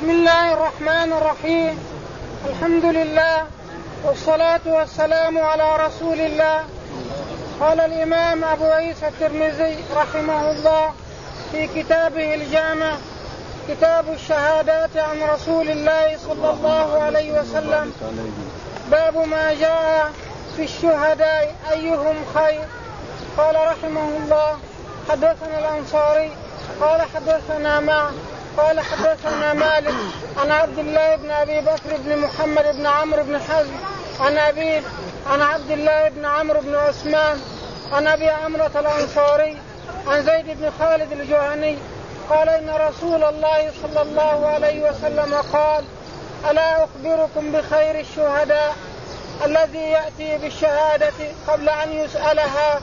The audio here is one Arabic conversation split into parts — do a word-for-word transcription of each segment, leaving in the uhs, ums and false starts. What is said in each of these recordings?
بسم الله الرحمن الرحيم. الحمد لله والصلاة والسلام على رسول الله. قال الإمام أبو عيسى الترمذي رحمه الله في كتابه الجامع كتاب الشهادات عن رسول الله صلى الله عليه وسلم باب ما جاء في الشهداء أيهم خير. قال رحمه الله حدثنا الأنصاري قال حدثنا معه قال حدثنا مالك عن عبد الله بن أبي بكر بن محمد بن عمرو بن حزم عن أبيه عن عبد الله بن عمرو بن عثمان عن أبي عمرة الأنصاري عن زيد بن خالد الجهني قال إن رسول الله صلى الله عليه وسلم قال ألا أخبركم بخير الشهداء الذي يأتي بالشهادة قبل أن يسألها.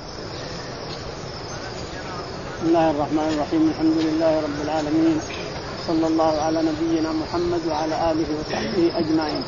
بسم الله الرحمن الرحيم. الحمد لله رب العالمين صلى الله على نبينا محمد وعلى آله وصحبه أجمعين.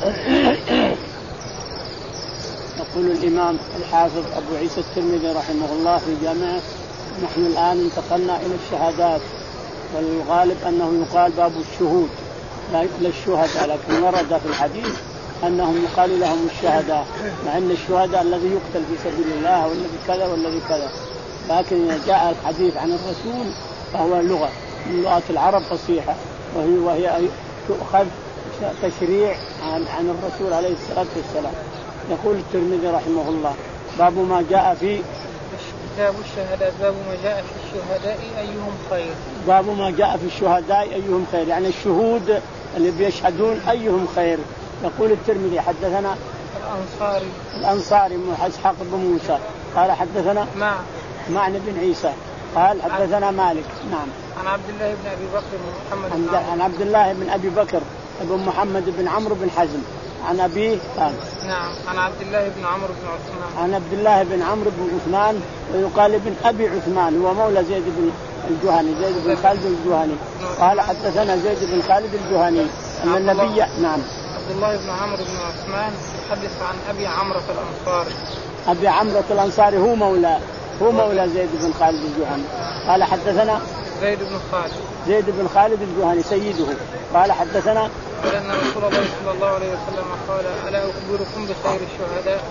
يقول الإمام الحافظ أبو عيسى الترمذي رحمه الله في جامعه نحن الآن انتقلنا إلى الشهادات، والغالب أنه يقال باب الشهود لا للشهداء، لكن ورد في الحديث أنهم يقال لهم الشهداء، مع أن الشهداء الذي يقتل في سبيل الله والذي كذا والذي كذا، لكن إذا جاء الحديث عن الرسول فهو لغة من لغات العرب فصيحة، وهي وهي تؤخذ تشريع عن عن الرسول عليه الصلاة والسلام. يقول الترمذي رحمه الله باب ما جاء في كتاب الشهادات باب ما جاء في الشهداء أيهم خير. باب ما جاء في الشهداء أيهم خير، يعني الشهود اللي بيشهدون أيهم خير. يقول الترمذي حدثنا الأنصاري الأنصاري إسحاق بن موسى قال حدثنا مع معنى بن عيسى قال حدثنا مالك نعم عن عبد الله بن أبي بكر بن محمد عن, عن عبد الله بن أبي بكر بن محمد بن عمرو بن حزم عن أبيه قال نعم عن عبد الله بن عمرو بن عثمان عن عبد الله بن عمرو بن عثمان ويقال ابن أبي عثمان هو مولى زيد بن الجهني زيد بن خالد الجهني قال حدثنا زيد بن خالد الجهني أن النبي نعم عبد الله بن عمرو بن عثمان يحدث عن أبي عمرة الأنصاري أبي عمرة الأنصاري هو مولى هو مولى زيد بن خالد الجهني قال حدثنا زيد بن خالد زيد بن خالد الجهني سيده قال حدثنا أن رسول الله صلى الله عليه وسلم قال ألا أخبركم بخير الشهداء.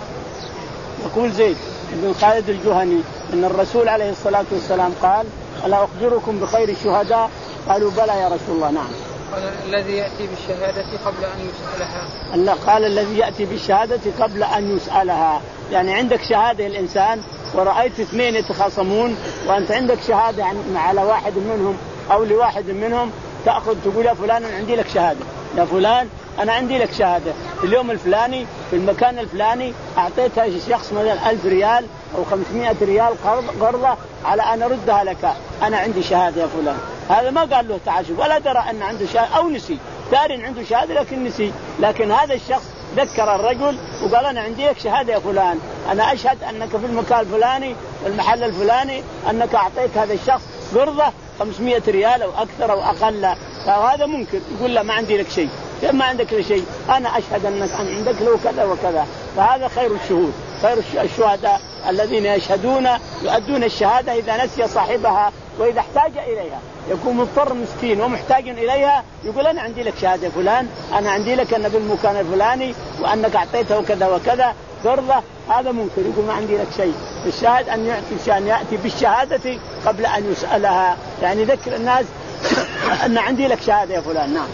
يقول زيد بن خالد الجهني أن الرسول عليه الصلاة والسلام قال ألا أخبركم بخير الشهداء؟ قالوا بلى يا رسول الله. نعم. قال الذي يأتي بالشهادة قبل أن يسألها. الله قال الذي يأتي بالشهادة قبل أن يسألها، يعني عندك شهادة الإنسان ورأيت اثنين يتخاصمون وأنت عندك شهادة على واحد منهم أو لواحد منهم، تأخذ تقول يا فلان أنا عندي لك شهادة، يا فلان أنا عندي لك شهادة في اليوم الفلاني في المكان الفلاني أعطيتها شخص مثلا ألف ريال أو خمسمائة ريال قرضة على أن أردها لك، أنا عندي شهادة يا فلان. هذا ما قال له تعجب ولا درى أن عنده شهادة أو نسي، دار عنده شهادة لكن نسي، لكن هذا الشخص ذكر الرجل وقال أنا عندي لك شهادة يا فلان، أنا أشهد أنك في المكان الفلاني والمحل الفلاني أنك أعطيت هذا الشخص قرضة خمسمائة ريال أو أكثر أو أقل، فهذا ممكن يقول لا ما عندي لك شيء، ما عندك لك شيء، أنا أشهد أنك عندك له كذا وكذا. فهذا خير الشهود، خير الشهداء الذين يشهدون يؤدون الشهادة إذا نسي صاحبها وإذا احتاج إليها، يكون مضطر مسكين ومحتاج إليها يقول أنا عندي لك شهادة فلان، أنا عندي لك أن بالمكان الفلاني وأنك أعطيته كذا وكذا قرضة، هذا ممكن يقول ما عندي لك شيء. الشاهد أن يأتي أن يأتي بالشهادة قبل أن يسألها، يعني ذكر الناس أن عندي لك شهادة يا فلان. نعم.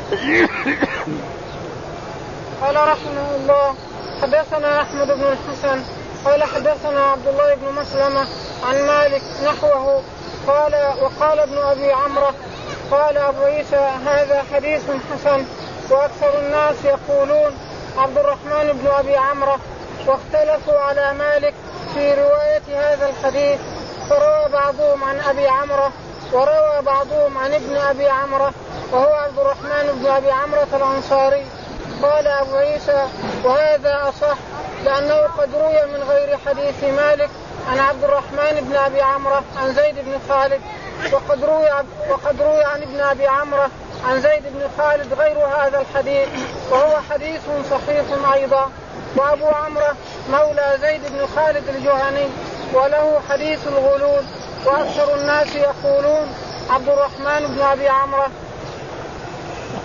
قال رحمه الله حدثنا أحمد بن الحسن قال حدثنا عبد الله بن مسلمة عن مالك نحوه قال وقال ابن أبي عمرة قال أبو عيسى هذا حديث حسن، وأكثر الناس يقولون عبد الرحمن بن أبي عمرة، واختلفوا على مالك في رواية هذا الحديث، فروى بعضهم عن أبي عمرة وروى بعضهم عن ابن أبي عمرة وهو عبد الرحمن بن أبي عمرة الأنصاري. قال أبو عيسى وهذا أصح لأنه قد روي من غير حديث مالك عن عبد الرحمن بن أبي عمرة عن زيد بن خالد، وقد روي, وقد روي عن ابن أبي عمرة عن زيد بن خالد غير هذا الحديث وهو حديث صحيح أيضا. وأبو عمرة مولى زيد بن خالد الجهني وله حديث الغلول، وأكثر الناس يقولون عبد الرحمن بن أبي عمرة.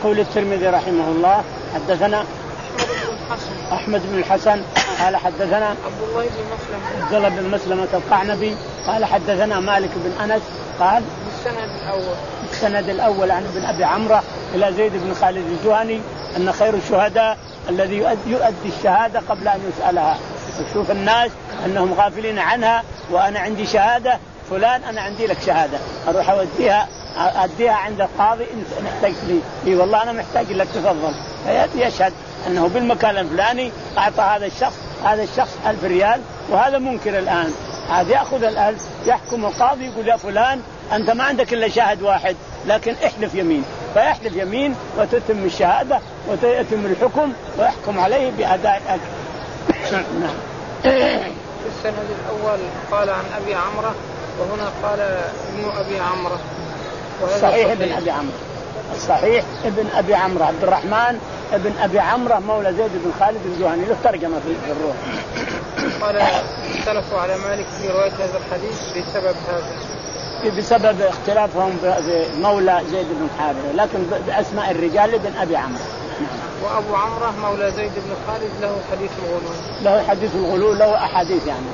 يقول الترمذي رحمه الله حدثنا أحمد بن الحسن قال حدثنا عبد الله بن مسلمة عبد الله بن مسلمة القعنبي قال حدثنا مالك بن أنس قال السند الأول السند الأول عن ابن أبي عمرة إلى زيد بن خالد الجهني أن خير الشهداء الذي يؤدي الشهادة قبل أن يسألها. تشوف الناس أنهم غافلين عنها، وأنا عندي شهادة فلان، أنا عندي لك شهادة، أروح أوديها أديها عند القاضي إن احتجت لي، إيه والله أنا محتاج لك تفضل، فيأتي يشهد أنه بالمكان الفلاني أعطى هذا الشخص هذا الشخص ألف ريال، وهذا منكر الآن، هذا يأخذ الألف، يحكم القاضي يقول يا فلان أنت ما عندك إلا شاهد واحد لكن احلف يمين، فيحلف يمين وتتم الشهادة وتتم الحكم ويحكم عليه بأداء الأجر. نعم. في السند الأول قال عن أبي عمرة، وهنا قال ابن أبي عمرة. صحيح ابن أبي عمرة، الصحيح ابن أبي عمرة عبد الرحمن ابن أبي عمرة مولى زيد بن خالد الجهني، له ترجمة في الروح. قال اختلفوا على مالك في رواية هذا الحديث بسبب هذا، بسبب اختلافهم بمولى زيد بن حارثة، لكن بأسماء الرجال ابن أبي عمرو. وأبو عمرة مولى زيد بن خالد له حديث الغلو، له حديث الغلو، له أحاديث يعني.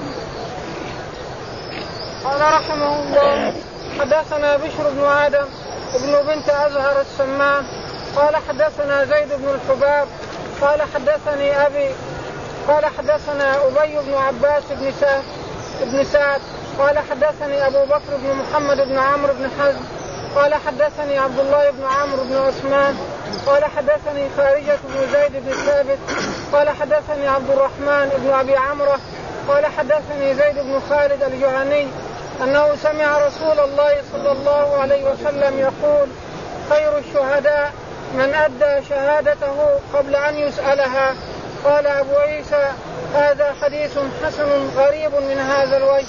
قال رحمه الله حدثنا بشر بن آدم ابن بنت أزهر السمان قال حدثنا زيد بن الحباب قال حدثني أبي قال حدثنا أبي بن عباس بن سعد بن سعد قال حدثني أبو بكر بن محمد بن عمرو بن حزم قال حدثني عبد الله بن عمرو بن عثمان قال حدثني خارجة بن زيد بن ثابت قال حدثني عبد الرحمن بن أبي عمرة قال حدثني زيد بن خالد الجهني أنه سمع رسول الله صلى الله عليه وسلم يقول خير الشهداء من أدى شهادته قبل أن يسألها. قال أبو عيسى هذا حديث حسن غريب من هذا الوجه.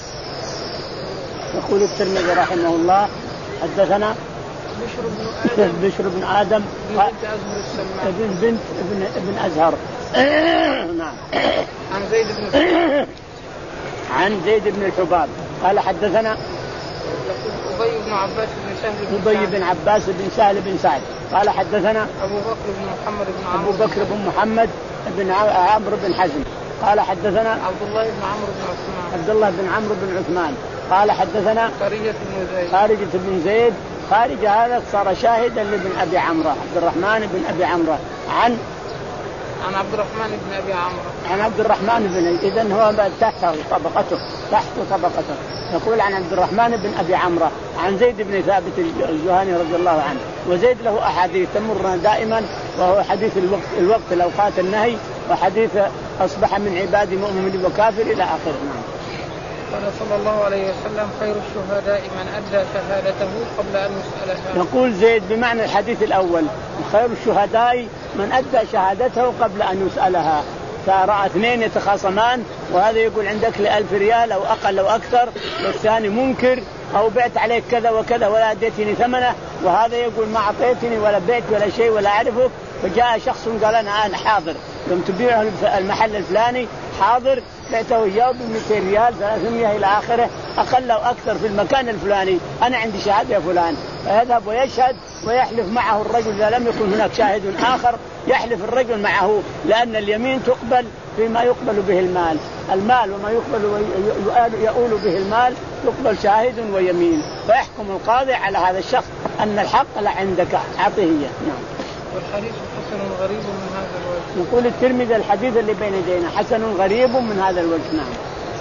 يقول الترمذي رحمه الله حدثنا بشر بن آدم بشر بن آدم بنت أزهر السمان ابن بنت ابن ابن أزهر نعم عن زيد بن عن زيد بن الحباب قال حدثنا أبي بن عباس بن سهل بن أبي بن عباس بن سهل بن سعد قال حدثنا أبو بكر بن محمد بن عمرو أبو بكر بن محمد بن عمرو بن حزم قال حدثنا عبد الله بن عمرو بن عثمان عبد الله بن عمرو بن عثمان قال حدثنا خارجة بن زيد خارجة بن زيد خارجة هذا صار شاهدا لابن أبي عمرو عبد الرحمن بن أبي عمرو عن عن عبد الرحمن بن أبي عمرو عن عبد الرحمن بن إذن هو تحته طبقته تحت طبقته. يقول عن عبد الرحمن بن أبي عمرو عن زيد بن ثابت الجهني رضي الله عنه. وزيد له أحاديث تمر دائما، وهو حديث الوقت الوقت الأوقات النهي، وحديث أصبح من عبادي مؤمن وكافر إلى آخره. قال صلى الله عليه وسلم خير الشهداء من أدى شهادته قبل أن يسألها. يقول زيد بمعنى الحديث الأول خير الشهداء من أدى شهادته قبل أن يسألها. فرأى اثنين يتخاصمان، وهذا يقول عندك لألف ريال أو أقل أو أكثر، والثاني منكر أو بعت عليك كذا وكذا ولا أديتني ثمنه، وهذا يقول ما أعطيتني ولا بيت ولا شيء ولا أعرفه. فجاء شخص قال أنا أنا حاضر، لم تبيعه المحل الفلاني حاضر، بعته إياه بمئتين ريال ثلاثمائة إلى آخره أقل أو أكثر في المكان الفلاني، أنا عندي شهادة يا فلان. فيذهب ويشهد ويحلف معه الرجل إذا لم يكن هناك شاهد آخر، يحلف الرجل معه، لأن اليمين تقبل فيما يقبل به المال، المال وما يقبل ويؤول به المال يقبل شاهد ويمين. فيحكم القاضي على هذا الشخص أن الحق لا عندك أعطيه. نعم. والحديث حسن غريب من هذا الوجه. يقول الترمذي الحديث اللي بين يدينا حسن غريب من هذا الوجه. نعم.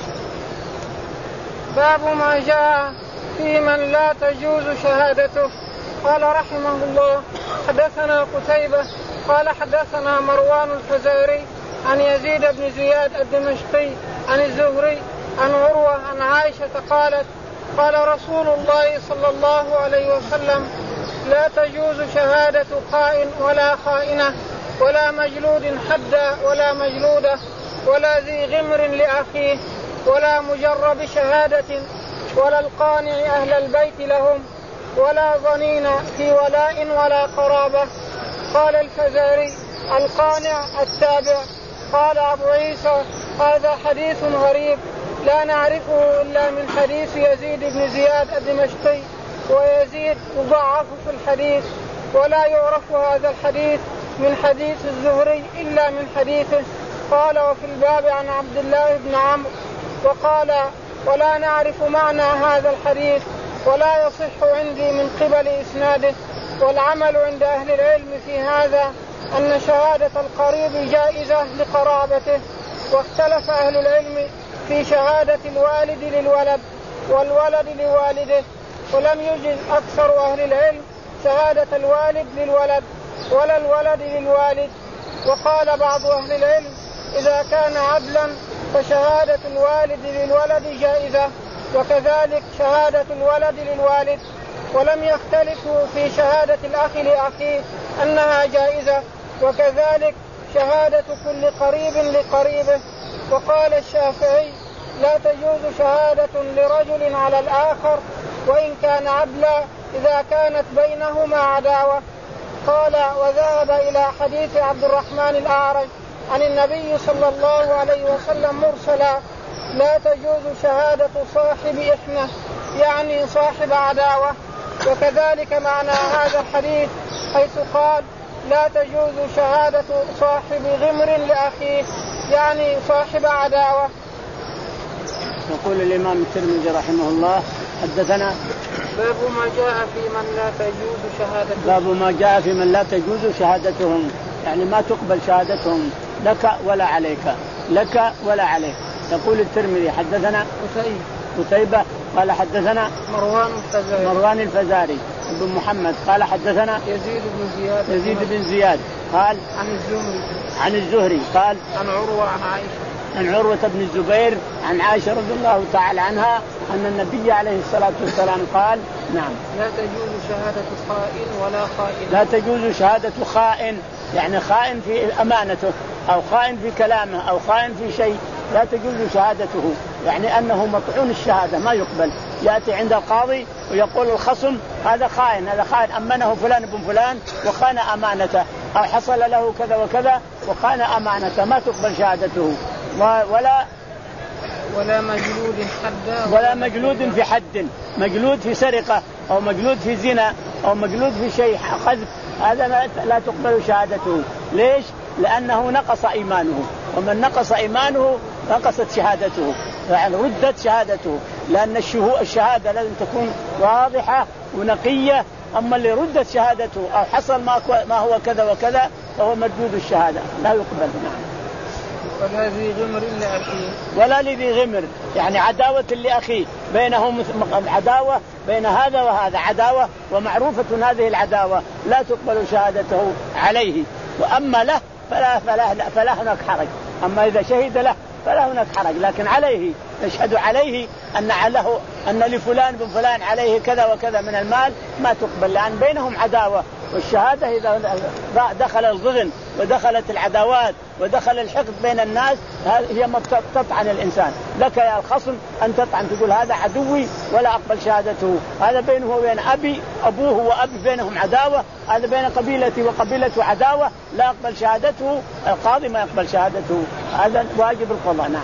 باب ما جاء في من لا تجوز شهادته. قال رحمه الله حدثنا قتيبة قال حدثنا مروان الفزاري عن يزيد بن زياد الدمشقي عن الزهري عن عروة عن عائشة قالت قال رسول الله صلى الله عليه وسلم لا تجوز شهادة خائن ولا خائنة ولا مجلود حدا ولا مجلودة ولا ذي غمر لأخيه ولا مجرب شهادة ولا القانع أهل البيت لهم ولا ظنين في ولاء ولا قرابة. قال الفزاري القانع التابع. قال أبو عيسى هذا حديث غريب لا نعرفه إلا من حديث يزيد بن زياد الدمشقي، ويزيد يضعف في الحديث ولا يعرف هذا الحديث من حديث الزهري إلا من حديثه. قال وفي الباب عن عبد الله بن عمرو وقال ولا نعرف معنى هذا الحديث ولا يصح عندي من قبل إسناده. والعمل عند أهل العلم في هذا أن شهادة القريب جائزة لقرابته. واختلف أهل العلم في شهادة الوالد للولد والولد لوالده، ولم يجز أكثر أهل العلم شهادة الوالد للولد ولا الولد للوالد. وقال بعض أهل العلم إذا كان عدلا فشهادة الوالد للولد جائزة، وكذلك شهادة الولد للوالد. ولم يختلفوا في شهادة الأخ لأخيه أنها جائزة، وكذلك شهادة كل قريب لقريبه. وقال الشافعي لا تجوز شهادة لرجل على الآخر وإن كان عدلا إذا كانت بينهما عداوة. قال وذهب إلى حديث عبد الرحمن الأعرج عن النبي صلى الله عليه وسلم مرسلا لا تجوز شهادة صاحب إحنة يعني صاحب عداوة. وكذلك معنى هذا الحديث حيث قال لا تجوز شهادة صاحب غمر لأخيه يعني صاحب عداوة. يقول الإمام الترمذي رحمه الله حدثنا باب ما جاء في من لا تجوز شهادتهم. باب ما جاء في من لا تجوز شهادتهم، يعني ما تقبل شهادتهم لك ولا عليك، لك ولا عليك. يقول الترمذي حدثنا قتيبة قال حدثنا مروان الفزاري مروان الفزاري بن محمد قال حدثنا يزيد بن زياد يزيد بن زياد قال عن الزهري عن الزهري قال عن عروة عن عائشة عن عروة بن الزبير عن عائشة رضي الله تعالى عنها أن النبي عليه الصلاة والسلام قال نعم لا تجوز شهادة خائن ولا خائن. لا تجوز شهادة خائن، يعني خائن في أمانته أو خائن في كلامه أو خائن في شيء لا تجوز شهادته، يعني أنه مطعون الشهادة ما يقبل. يأتي عند القاضي ويقول الخصم هذا خائن، هذا خائن أمنه فلان بن فلان وخان أمانته، أو حصل له كذا وكذا وخان أمانته، ما تقبل شهادته. ولا ولا مجلود حد ولا مجلود في حد، مجلود في سرقة أو مجلود في زنا أو مجلود في شيء قذف، هذا لا تقبل شهادته. ليش؟ لأنه نقص إيمانه، ومن نقص إيمانه نقصت شهادته، يعني ردت شهادته، لأن الشهادة لازم تكون واضحة ونقية. أما اللي ردت شهادته أو حصل ما هو كذا وكذا فهو مردود الشهادة لا يقبل. نعم. ولا ذي غمر لأخيه ولا لذي غمر، يعني عداوة لأخيه، بينهم عداوة بين هذا وهذا عداوة ومعروفة هذه العداوة لا تقبل شهادته عليه. وأما له فلا, فلا, فلا هناك حرج، أما إذا شهد له فلا هناك حرج، لكن عليه نشهد عليه أن له أن لفلان بن فلان عليه كذا وكذا من المال ما تقبل، لأن بينهم عداوة. والشهادة إذا دخل الضغن ودخلت العداوات ودخل الحقد بين الناس هي ما تطعن الإنسان. لك يا الخصم أن تطعن تقول هذا عدوي ولا أقبل شهادته، هذا بينه وبين أبي أبوه وأبي بينهم عداوة، هذا بين قبيلتي وقبيلته عداوة لا أقبل شهادته. القاضي ما يقبل شهادته، هذا واجب القضاء. نعم.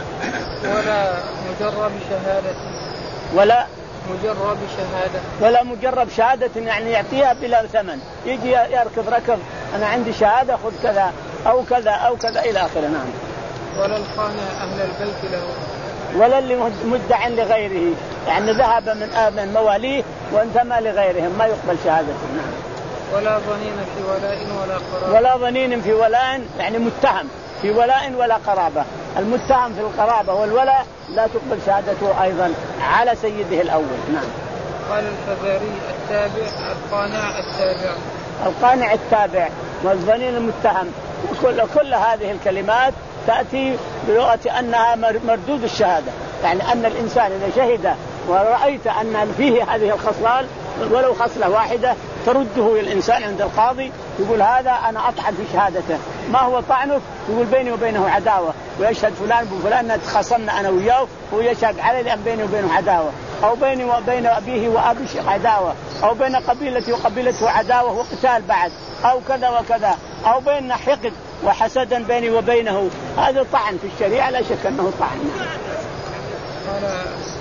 ولا مجرب شهادة ولا مجرب شهادة ولا مجرب شهادة، يعني يعطيها بلا ثمن، يجي يركض ركض أنا عندي شهادة خذ كذا أو كذا أو كذا إلى آخره. نعم. ولا الخانة أهل البيت له ولا اللي مدعى لغيره، يعني ذهب من من مواليه وانتمى لغيرهم ما يقبل شهادته. نعم. ولا ظنين في ولاء ولا قرابة ولا ظنين في ولاء، يعني متهم في ولاء ولا قرابة. المتهم في القرابة والولاء لا تقبل شهادته أيضا على سيده الأول. نعم. قال الفزاري التابع القانع التابع القانع التابع والظنين المتهم، كل, كل هذه الكلمات تأتي بلغة أنها مردود الشهادة، يعني أن الإنسان إذا شهد ورأيت أن فيه هذه الخصلان ولو خصلة واحدة ترده الإنسان عند القاضي، يقول هذا أنا أطعن في شهادته. ما هو طعنك؟ يقول بيني وبينه عداوة، ويشهد فلان بفلان تخاصمنا أنا وياه ويشهد علي لأن بيني وبينه عداوة، أو بيني وبين أبيه وأبي عداوة، أو بين قبيلتي وقبيلته عداوة وقتال بعد، أو كذا وكذا، أو بيننا حقد وحسدا بيني وبينه، هذا طعن في الشريعة لا شك أنه طعن. قال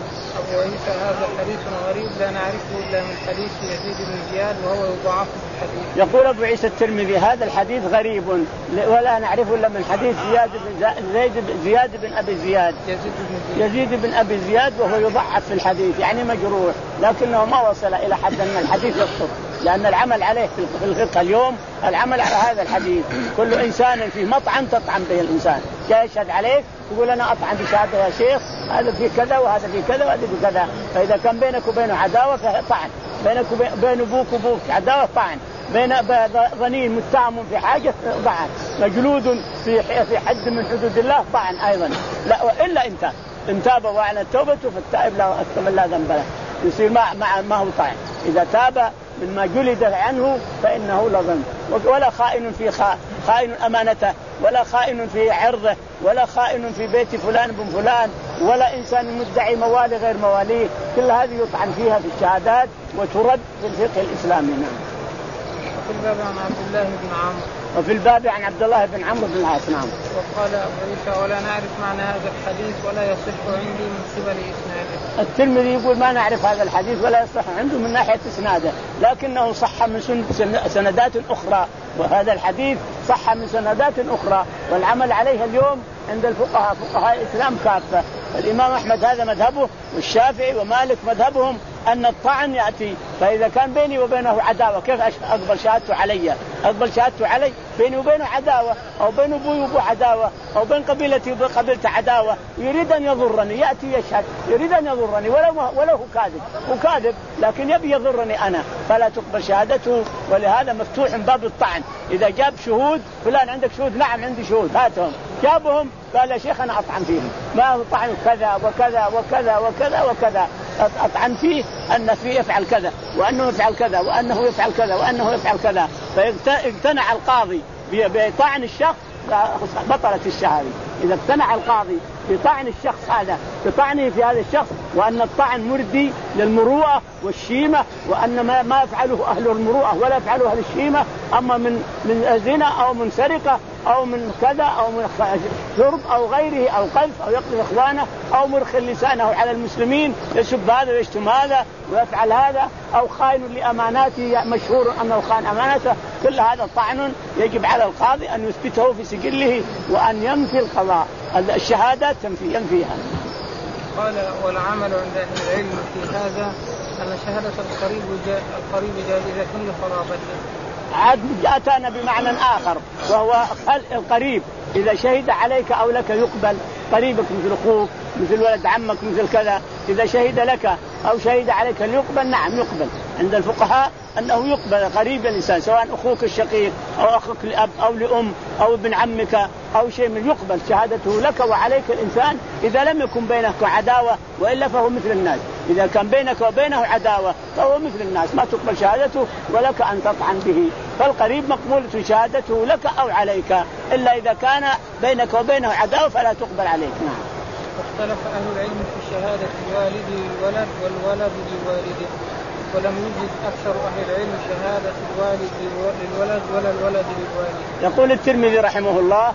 أبو عيسى هذا حديث غريب لا نعرفه إلا من حديث يزيد بن زياد وهو يضاعف في الحديث. يقول أبو عيسى الترمذي هذا الحديث غريب ولا نعرفه إلا من حديث زياد بن زيد زياد بن أبي زياد يزيد بن أبي زياد وهو يضعف في الحديث يعني مجروح، لكنه ما وصل إلى حد أن الحديث يسقط، لأن العمل عليه في الفقه اليوم العمل على هذا الحديث. كل إنسان في مطعن تطعن به الإنسان، جاء يشهد عليك يقول أنا أطعن بشهادة يا شيخ هذا في كذا وهذا في كذا وهذا في كذا، فإذا كان بينك وبينه عداوة فطعن، بينك وبين أبوك وأبوك عداوة طعن، بين ظنين متهم في حاجة طعن، مجلود في في حد من حدود الله طعن أيضا. لا إلا أنت إن تاب وعلى توبته فالتائب لا أكمل لا ذنب له، يصير ما ما ما هو طعن. إذا تاب مما جلد عنه فإنه لا ذنب. ولا خائن في خائن أمانته، ولا خائن في عرضه، ولا خائن في بيت فلان بن فلان، ولا إنسان مدعي موالي غير مواليه، كل هذه يطعن فيها في الشهادات وترد في الفقه الإسلامي. وفي الباب عن عبد الله بن عمرو وفي الباب عن عبد الله بن عمرو بن العاص. نعم. وقال أبو عيسى ولا نعرف معنى هذا الحديث ولا يصح عندي من قبل إسناده. الترمذي يقول ما نعرف هذا الحديث ولا يصح عنده من ناحية إسناده، لكنه صح من سندات أخرى، وهذا الحديث صح من سندات أخرى والعمل عليها اليوم عند الفقهاء فقهاء الإسلام كافة. الإمام أحمد هذا مذهبه، والشافعي ومالك مذهبهم أن الطعن يأتي، فإذا كان بيني وبينه عداوة كيف أقبل شهادته علي؟ أقبل شهادته علي بيني وبينه عداوة، أو بين أبوي وأبوه عداوة، أو بين قبيلتي وقبيلته عداوة، يريد أن يضرني يأتي يشهد يريد أن يضرني ولو ولو هو كاذب وكاذب لكن يبي يضرني أنا، فلا تقبل شهادته. ولهذا مفتوح باب الطعن، إذا جاب شهود فلان عندك شهود؟ نعم عندي شهود هاتهم، جابهم قال يا شيخ أنا أطعن فيهم، ما طعن كذا وكذا وكذا وكذا وكذا، أطعن فيه أن فيه يفعل كذا وأنه يفعل كذا وأنه يفعل كذا وأنه يفعل كذا، فاقتنع القاضي بطعن الشخص بطلت الشهادة. إذا اقتنع القاضي بطعن الشخص هذا بطعنه في هذا الشخص وأن الطعن مردي للمروءة والشيمة، وأن ما, ما يفعله أهل المروءة ولا يفعله أهل الشيمة، أما من من زنا أو من سرقة أو من كذا أو من شرب أو غيره أو قذف أو يقتل إخوانه أو مرخي لسانه على المسلمين يسب هذا ويشتم هذا ويفعل هذا، أو خائن لأماناته مشهور أنه خان أمانته، كل هذا طعن يجب على القاضي أن يثبته في سجله وأن ينفي القضاء، الشهادة تنفي ينفيها. قال والعمل عند أهل العلم في هذا أن شهادة القريب القريب جائزة لقرابته. عاد جاءتنا بمعنى آخر وهو القريب إذا شهد عليك أو لك يقبل، قريبك مثل أخوك مثل ولد عمك مثل كذا، إذا شهد لك أو شهد عليك يقبل، نعم يقبل عند الفقهاء أنه يقبل قريب الإنسان سواء أخوك الشقيق أو أخوك لأب أو لأم أو ابن عمك أو شيء من، يقبل شهادته لك وعليك الإنسان إذا لم يكن بينك عداوة، وإلا فهو مثل الناس. إذا كان بينك وبينه عداوة فهو مثل الناس ما تقبل شهادته ولك أن تطعن به، فالقريب مقبولة شهادته لك أو عليك، إلا إذا كان بينك وبينه عداوة فلا تقبل عليك. نعم. اختلف أهل العلم في شهادة الوالد للولد والولد للوالد، ولم يجد أكثر أهل العلم شهادة الوالد للولد ولا الولد للوالد. يقول الترمذي رحمه الله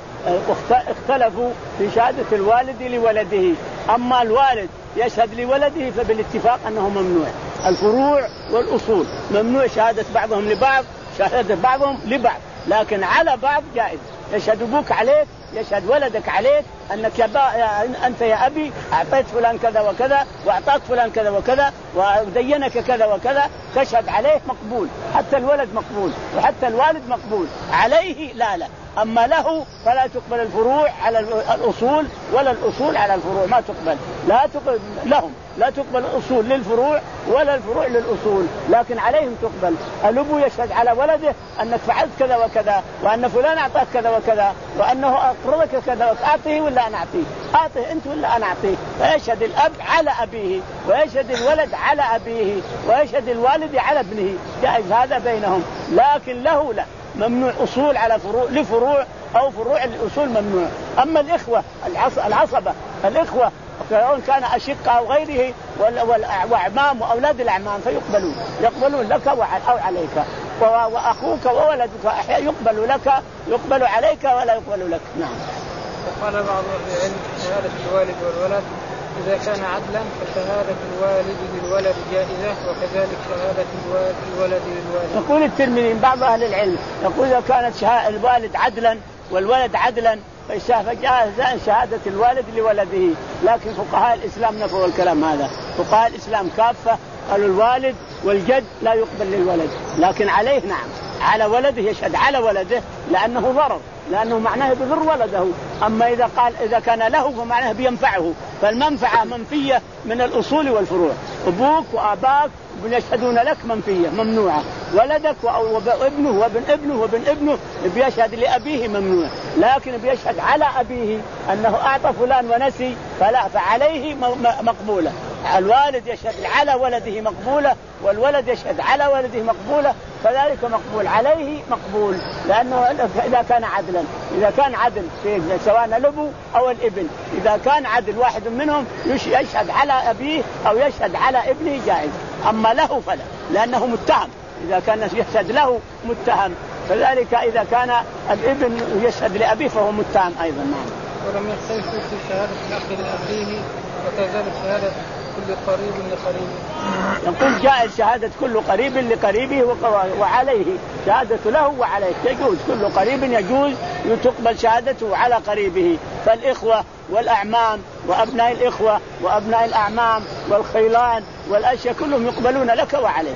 اختلفوا في شهادة الوالد لولده، أما الوالد يشهد لولده فبالاتفاق أنه ممنوع، الفروع والأصول ممنوع شهادة بعضهم لبعض، شهادة بعضهم لبعض، لكن على بعض جائز. يشهد أبوك عليك، يشهد ولدك عليك أنك يا أنت يا أبي أعطيت فلان كذا وكذا وأعطاك فلان كذا وكذا ودينك كذا وكذا، تشهد عليه مقبول، حتى الولد مقبول وحتى الوالد مقبول، عليه لا لا، أما له فلا تقبل الفروع على الأصول ولا الأصول على الفروع، ما تقبل، لا تقبل لهم، لا تقبل الأصول للفروع ولا الفروع للأصول، لكن عليهم تقبل. الأب يشهد على ولده أنك فعلت كذا وكذا وأن فلان أعطاك كذا وكذا وأنه أقرضك كذا، أعطيه ولا أنا أعطيه، أعطيه أنت ولا أنا أعطيه، فيشهد الأب على أبيه ويشهد الولد على أبيه ويشهد الوالد على ابنه، جائز هذا بينهم، لكن له لا، ممنوع أصول على فروع لفروع أو فروع الأصول ممنوع. أما الإخوة العصبة الإخوة سواء كان أشقة أو غيره وأعمام وأولاد الأعمام فيقبلون، يقبلون لك أو عليك، وأخوك وولدك يقبل لك يقبل عليك ولا يقبل لك. نعم. وقال بعض أهل العلم شهادة الوالد والولد إذا كان عدلا فشهادة الوالد للولد جائزة وكذلك شهادة الولد للوالد. يقول الترمذي بعض أهل العلم يقول إذا كانت الوالد عدلا والولد عدلا فجاء شهادة الوالد لولده، لكن فقهاء الإسلام نفوا الكلام هذا. فقهاء الإسلام كافة قالوا الوالد والجد لا يقبل للولد، لكن عليه نعم على ولده يشهد على ولده لأنه ضرر، لأنه معناه بضر ولده. أما إذا قال إذا كان له فمعناه بينفعه، فالمنفعة منفية من الأصول والفروع. أبوك وآباك يشهدون لك منفية ممنوعة، ولدك وابنه وابن ابنه وابن ابنه بيشهد لأبيه ممنوع، لكن بيشهد على أبيه أنه أعطى فلان ونسي فلا فعليه مقبولة. الوالد يشهد على ولده مقبولة والولد يشهد على ولده مقبولة، فذلك مقبول عليه مقبول، لأنه إذا كان عدلا إذا كان عدل سواء الأب أو الابن إذا كان عدل واحد منهم يشهد على أبيه أو يشهد على ابنه جائز. أما له فلا، لأنه متهم، إذا كان يشهد له متهم، فذلك إذا كان الابن يشهد لأبيه فهو متهم أيضا. نعم. ولم يختلف في شهادة الأخ لأخيه وكذلك شهادة كل قريب لقريبه. يقول جائز شهادة كل قريب لقريبه وعليه شهادة له وعليه، يجوز كل قريب يجوز تقبل شهادته على قريبه. فالإخوة والأعمام وأبناء الإخوة وأبناء الأعمام والخيلان والأشياء كلهم يقبلون لك وعليه.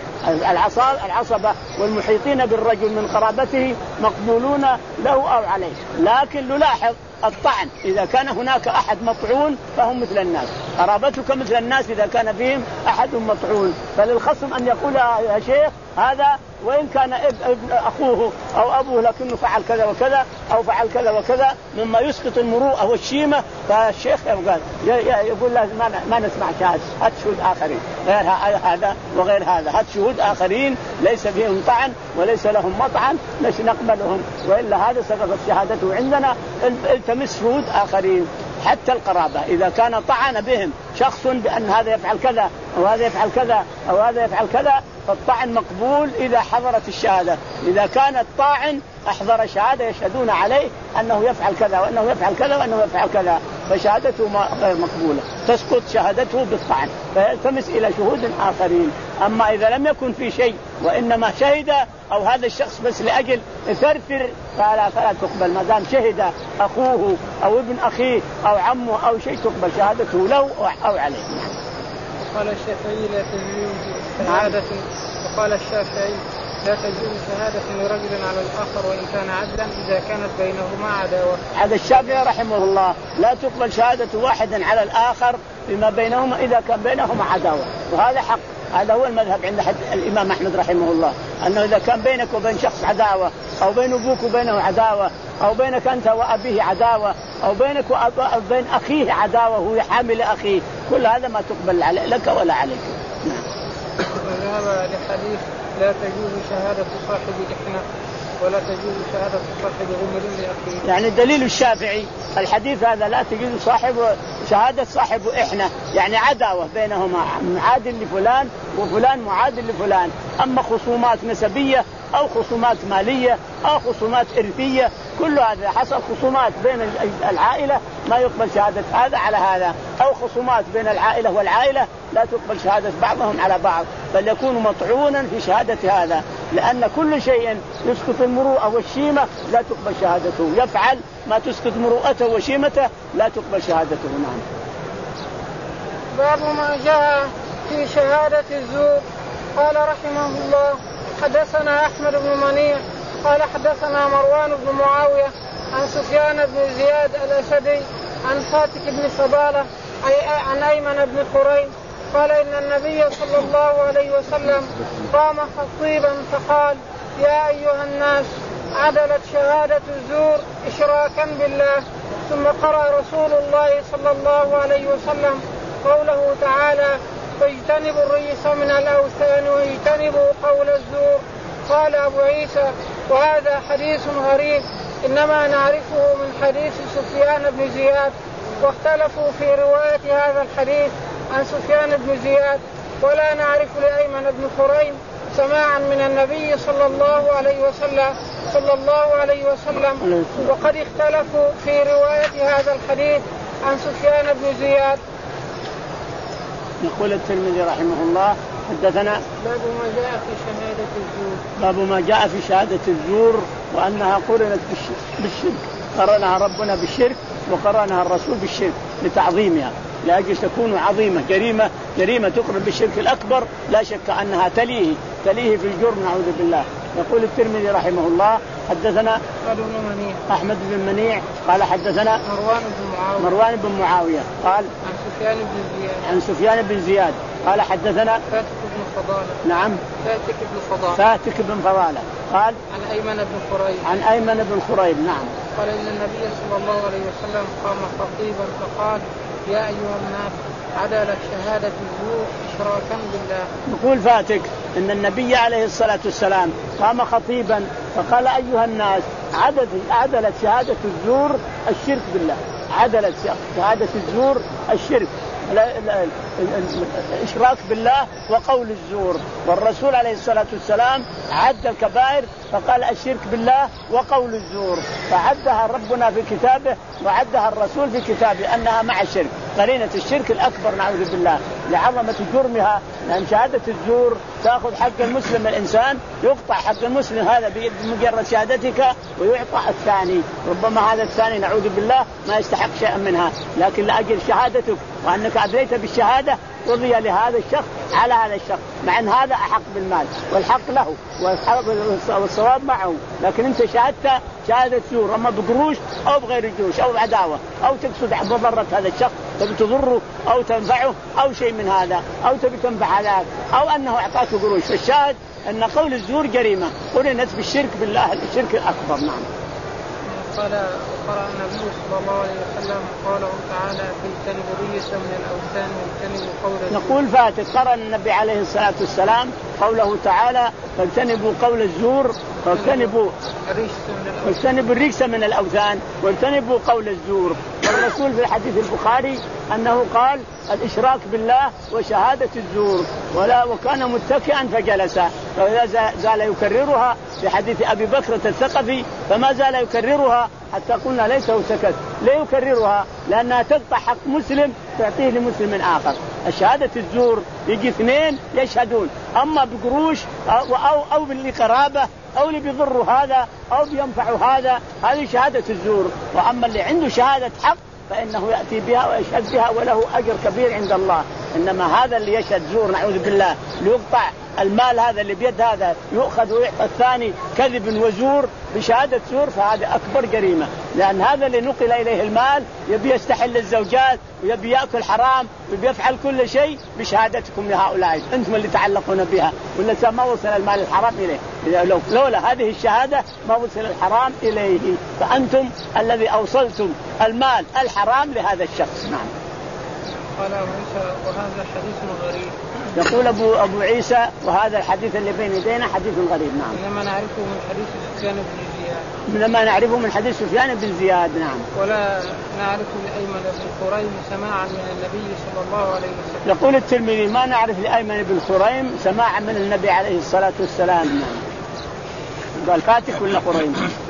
العصبة والمحيطين بالرجل من قرابته مقبولون له أو عليه، لكن نلاحظ الطعن إذا كان هناك أحد مطعون فهم مثل الناس، قرابتك مثل الناس إذا كان فيهم أحد مطعون، فللخصم أن يقول يا شيخ هذا وإن كان ابن أخوه أو أبوه لكنه فعل كذا وكذا أو فعل كذا وكذا مما يسقط المروءة والشيمة، فالشيخ يقول, يقول لازم ما نسمع شهادة، هات شهود آخرين غير هذا وغير هذا، هات شهود آخرين ليس فيهم طعن وليس لهم مطعن ليس نقبلهم، وإلا هذا سقطت شهادته عندنا، التمس شهود آخرين. حتى القرابة إذا كان طعن بهم شخص بأن هذا يفعل كذا أو هذا يفعل كذا أو هذا يفعل كذا فالطعن مقبول إذا حضرت الشهادة. إذا كان الطاعن أحضر شهادة يشهدون عليه أنه يفعل كذا وأنه يفعل كذا وأنه يفعل كذا فشهادته غير مقبولة، تسقط شهادته بالطعن، فيلتمس إلى شهود آخرين. أما إذا لم يكن في شيء وإنما شهد أو هذا الشخص بس لأجل ثرثر فلا فلا تقبل، ما دام شهد أخوه أو ابن أخيه أو عمه أو شيء تقبل شهادته له أو عليه. قال الشافعي لا تجوز شهادة وقال الشافعي لا تجوز شهادة لرجل على الآخر وإن كان عدلا إذا كانت بينهما عداوة. هذا الشافعي رحمه الله لا تقبل شهادة واحد على الآخر بما بينهما إذا كان بينهما عداوة، وهذا حق، هذا هو المذهب عند الإمام أحمد رحمه الله، أنه إذا كان بينك وبين شخص عداوة أو بين أبوك وبينه عداوة أو بينك أنت وأبيه عداوة أو بينك وبين أخيه عداوة وهو حامل أخيه، كل هذا ما تقبل لك ولا عليك. وذهب لحديث لا تجوز شهادة صاحب إحنا ولا تجوز شهادة صاحب غمر لأخيه. يعني دليل الشافعي الحديث هذا لا تجوز صاحب شهادة صاحب إحنا، يعني عداوة بينهما، معادل لفلان وفلان معادل لفلان. أما خصومات نسبية أو خصومات مالية أو خصومات إرثية كل هذا حصل خصومات بين العائلة ما يقبل شهادة هذا على هذا، أو خصومات بين العائلة والعائلة لا تقبل شهادة بعضهم على بعض، بل يكون مطعونا في شهادة هذا، لأن كل شيء يسقط المروءة والشيمة لا تقبل شهادته، يفعل ما تسقط مروءته وشيمته لا تقبل شهادته. نعم. باب ما جاء في شهادة الزور. قال رحمه الله حدثنا أحمد بن منيع قال حدثنا مروان بن معاوية عن سفيان بن زياد الأسدي عن فاتك بن صبالة عن أيمن بن خريم قال إن النبي صلى الله عليه وسلم قام خطيبا فقال يا أيها الناس عدلت شهادة الزور إشراكا بالله. ثم قرأ رسول الله صلى الله عليه وسلم قوله تعالى فاجتنبوا الرجس من الأوثان واجتنبوا قول الزور. قال أبو عيسى وهذا حديث غريب إنما نعرفه من حديث سفيان بن زياد، واختلفوا في رواية هذا الحديث عن سفيان بن زياد ولا نعرف لأيمن بن خريم سماعا من النبي صلى الله عليه وسلم صلى الله عليه وسلم وقد اختلفوا في رواية هذا الحديث عن سفيان بن زياد. يقول الترمذي رحمه الله حدثنا باب ما جاء في شهادة الزور. باب ما جاء في شهادة الزور وأنها قرنت بالشرك، قرنها ربنا بالشرك وقرنها الرسول بالشرك لتعظيمها لأجل تكون عظيمة جريمة جريمة تقرن بالشرك الأكبر لا شك أنها تليه تليه في الجرم نعوذ بالله. يقول الترمذي رحمه الله حدثنا أحمد بن منيع قال حدثنا مروان بن معاوية مروان بن معاوية قال عن سفيان بن زياد عن سفيان بن زياد قال حدثنا فاتك بن فضالة نعم فاتك بن فضالة فاتك بن فضالة قال عن أيمن بن خريب عن أيمن بن خريب نعم قال إن النبي صلى الله عليه وسلم قام خطيبا فقال يا أيها الناس عدلت شهادة الزور إشراكا بالله. يقول فاتك إن النبي عليه الصلاة والسلام قام خطيبا فقال أيها الناس عدلت عدلت شهادة الزور الشرك بالله، عدلت شهادة الزور الشرك الإشراك بالله وقول الزور، والرسول عليه الصلاة والسلام عد الكبائر فقال الشرك بالله وقول الزور، فعدها ربنا في كتابه وعدها الرسول في كتابه أنها مع الشرك قرينة الشرك الأكبر نعوذ بالله لعظمة جرمها، لأن شهادة الزور تأخذ حق المسلم الإنسان يقطع حق المسلم هذا بمجرد شهادتك ويعطى الثاني، ربما هذا الثاني نعوذ بالله ما يستحق شيئا منها، لكن لأجل شهادتك وأنك أدريت بالشهادة رضي لهذا الشخص على هذا الشخص، مع أن هذا أحق بالمال والحق له والصواب معه، لكن أنت شهدت شهادة زور أما بقروش أو بغير قروش أو بعداوة أو تقصد بضرة هذا الشخص تبي تضره أو تنفعه أو شيء من هذا أو تبي تنفع هذا أو أنه أعطاك قروش، فالشاهد أن قول الزور جريمة قرنت بالشرك بالله الشرك الأكبر. نعم. قال قرأ النبي صلى الله عليه وسلم قوله تعالى فاجتنبوا الرجس من الأوثان واجتنبوا قول الزور. نقول فاتت قرأ النبي عليه الصلاة والسلام قوله تعالى فاجتنبوا قول الزور واجتنبوا واجتنبوا الرجس من الأوثان واجتنبوا قول الزور. والرسول في الحديث البخاري أنه قال الإشراك بالله وشهادة الزور ولا وكان متكئا فجلس، فإذا زال يكررها في حديث أبي بكر الثقفي فما زال يكررها حتى قلنا ليته سكت، لا يكررها لأنها تقطع حق مسلم تعطيه لمسلم آخر. الشهادة الزور يجي اثنين يشهدون أما بقروش أو, أو, أو بالقرابة أو اللي بيضروا هذا أو بينفعوا هذا هذه شهادة الزور، وأما اللي عنده شهادة حق فإنه يأتي بها ويشهد بها وله أجر كبير عند الله. إنما هذا اللي يشهد زور نعوذ بالله ليقطع المال هذا اللي بيد هذا يؤخذ ويعطى الثاني كذب وزور بشهادة زور فهذا أكبر جريمة، لأن هذا اللي نقل إليه المال يبي يستحل الزوجات ويبي يأكل حرام ويبي يفعل كل شيء بشهادتكم لهؤلاء أنتم اللي تعلقون بها، ولا ما وصل المال الحرام إليه، لو لولا هذه الشهادة ما وصل الحرام إليه، فأنتم الذي أوصلتم المال الحرام لهذا الشخص. نعم. قال أبو عيسى وهذا حديث غريب. يقول أبو أبو عيسى وهذا الحديث اللي بين يدينا حديث غريب. نعم. إنما نعرفه من حديث سفيان بن زياد. إنما نعرفه من حديث سفيان بن زياد. نعم. ولا نعرف لأيمن بن خريم سماعا من النبي صلى الله عليه وسلم. يقول الترمذي ما نعرف لأيمن بن خريم سماعا من النبي عليه الصلاة والسلام. نعم. قال فاتك ولا خريم؟